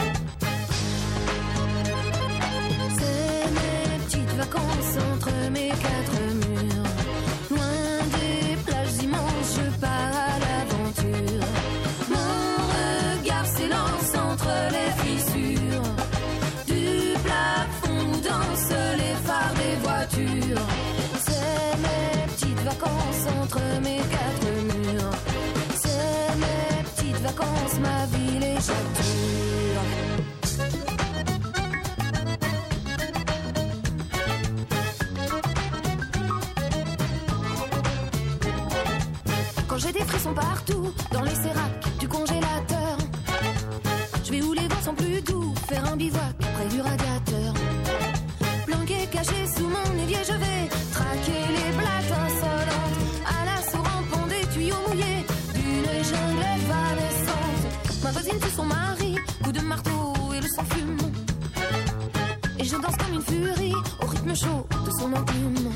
C'est mes petites vacances entre mes quatre murs. Loin des plages immenses, je pars à l'aventure. Mon regard s'élance entre les fissures du plafond où dansent les phares des voitures. C'est mes petites vacances entre mes quatre murs. C'est mes petites vacances, ma villégiature. Quand j'ai des frissons partout, dans les séracs du congélateur, je vais où les vents sont plus doux, faire un bivouac près du radiateur. Planqué, caché sous mon évier, je vais traquer les blattes insolentes, à l'assaut rampant des tuyaux mouillés d'une jungle évanescente. Ma voisine tue son mari, coup de marteau et le sang fume, et je danse comme une furie au rythme chaud de son enclume.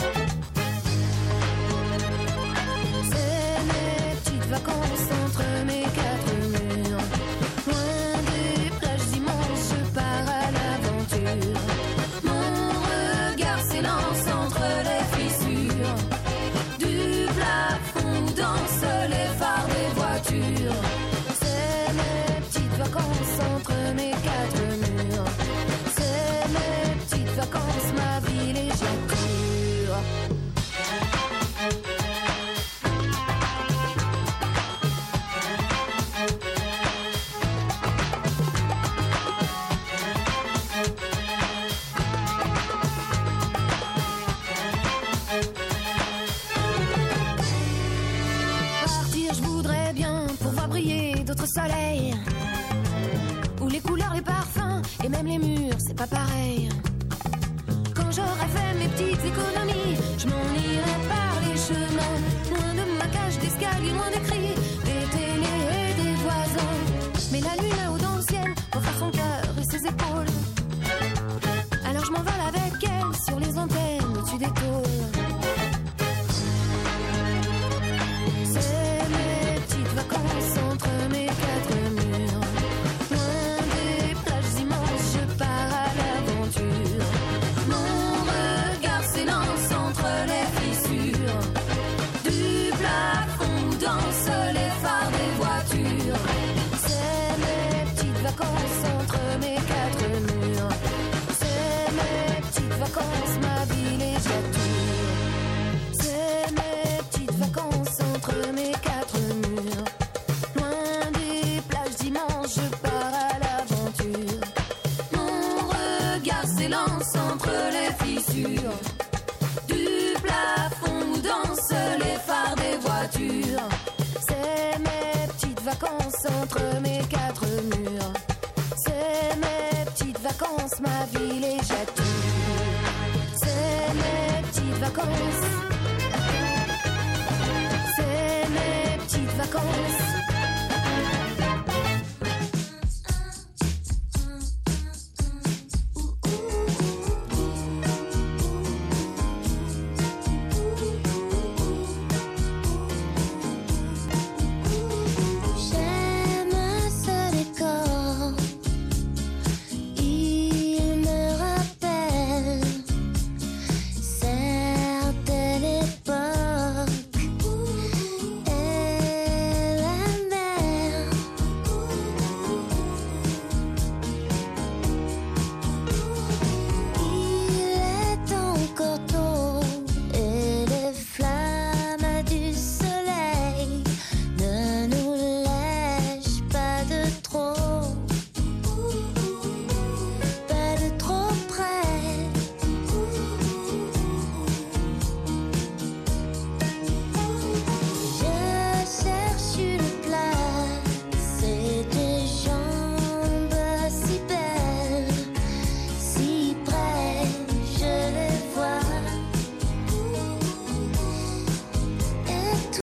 Vacances entre mes quatre murs. Loin des plages immenses, je pars à l'aventure. Mon regard s'élance entre les fissures du plafond où dansent les phares des voitures. C'est mes petites vacances entre mes quatre murs. C'est mes petites vacances, ma villégiature. D'autres soleils, où les couleurs, les parfums et même les murs, c'est pas pareil. Quand j'aurai fait mes petites économies, je m'en irai par les chemins, loin de ma cage d'escalier, loin des cris, des télés et des voisins. Mais la lune là-haut dans le ciel refait son cœur et ses épaules. Alors je m'envole avec elle sur les antennes au-dessus des tôles. C'est mes petites vacances entre mes quatre murs. Loin des plages immenses, je pars à l'aventure. Mon regard s'élance entre les fissures du plafond où dansent les phares des voitures. C'est mes petites vacances entre mes quatre murs. C'est mes petites vacances, ma villégiature. C'est mes petites vacances entre mes quatre murs. Loin des plages immenses, je pars à l'aventure. Mon regard s'élance entre les fissures du plafond où dansent les phares des voitures. C'est mes petites vacances entre mes quatre murs.